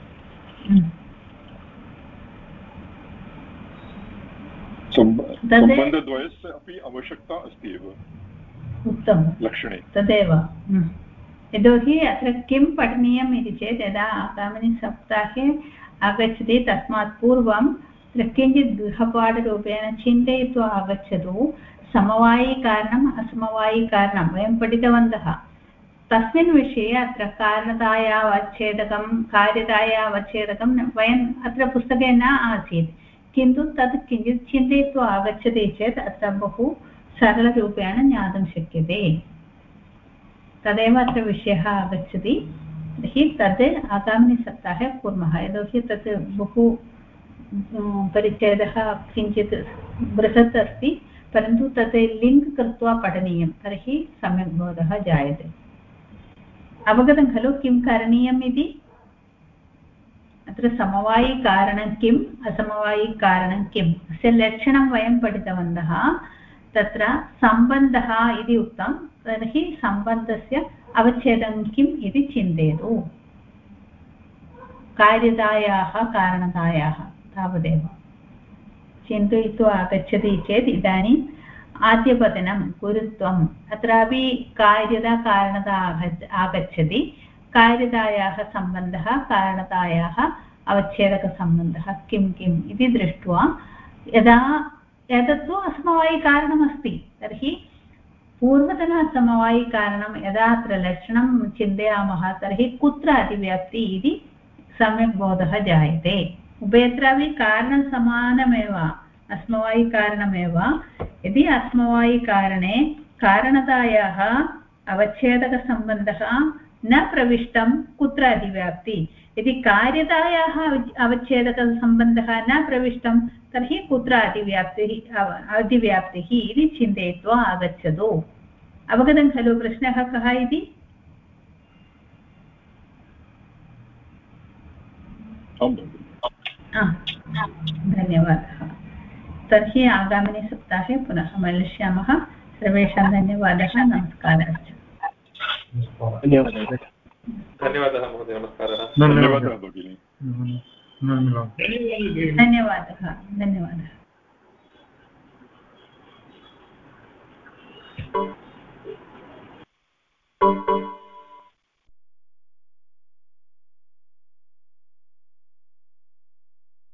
सम्बन्धद्वयस्य अपि आवश्यकता अस्ति एव लक्षणे। तदेव यतोहि अत्र किं पठनीयम् इति चेत् यदा आगामिनि सप्ताहे आगच्छति तस्मात् पूर्वं किञ्चित् गृहपाठरूपेण चिन्तयित्वा आगच्छतु। समवायिकारणम् असमवायिकारणं वयं पठितवन्तः। तस्मिन् विषये अत्र कारणतायावच्छेदकं कार्यतायावच्छेदकं वयम् अत्र पुस्तके न आसीत्, किन्तु तत् किञ्चित् चिन्तयित्वा आगच्छति चेत् अत्र बहु सरलरूपेण ज्ञातुं शक्यते। तदेव अत्र विषयः आगच्छति। तर्हि तद् आगामिनि सप्ताहे कुर्मः। यतोहि तत् बहु परिच्छेदः किञ्चित् बृहत् अस्ति, परन्तु तत् लिङ्क् कृत्वा पठनीयं, तर्हि सम्यक् बोधः जायते। अवगतं खलु किं करणीयम् इति? अत्र समवायिकारणं किम्, असमवायिकारणं किम्, अस्य लक्षणं वयं पठितवन्तः। तत्र सम्बन्धः इति उक्तं, तर्हि सम्बन्धस्य अवच्छेदं किम् इति चिन्तयतु। कार्यतायाः कारणतायाः तावदेव चिन्तयित्वा आगच्छति चेत् इदानीम् आद्यपतनं गुरुत्वम्, अत्रापि कार्यता कारणता आगच्छति। कार्यतायाः सम्बन्धः कारणतायाः अवच्छेदकसम्बन्धः किं किम् इति दृष्ट्वा, यदा एतत्तु असमवायिकारणमस्ति, तर्हि पूर्वतनसमवायिकारणं यदा अत्र लक्षणं चिन्तयामः तर्हि कुत्र अतिव्याप्ति इति सम्यक् बोधः जायते। उभयत्रापि कारणं समानमेव, असमवायिकारणमेव। यदि असमवायिकारणे कारणतायाः अवच्छेदकसम्बन्धः न प्रविष्टं, कुत्र अतिव्याप्ति, यदि कार्यतायाः अवच्छेदकसम्बन्धः न प्रविष्टं तर्हि कुत्र अतिव्याप्तिः इति चिन्तयित्वा आगच्छतु। अवगतं खलु प्रश्नः कः इति? धन्यवादः। तर्हि आगामिनि सप्ताहे पुनः मिलिष्यामः। सर्वेषां धन्यवादः, नमस्कारः। धन्यवादः महोदय, नमस्कारः। धन्यवादः भगिनी। धन्यवादः। धन्यवादः।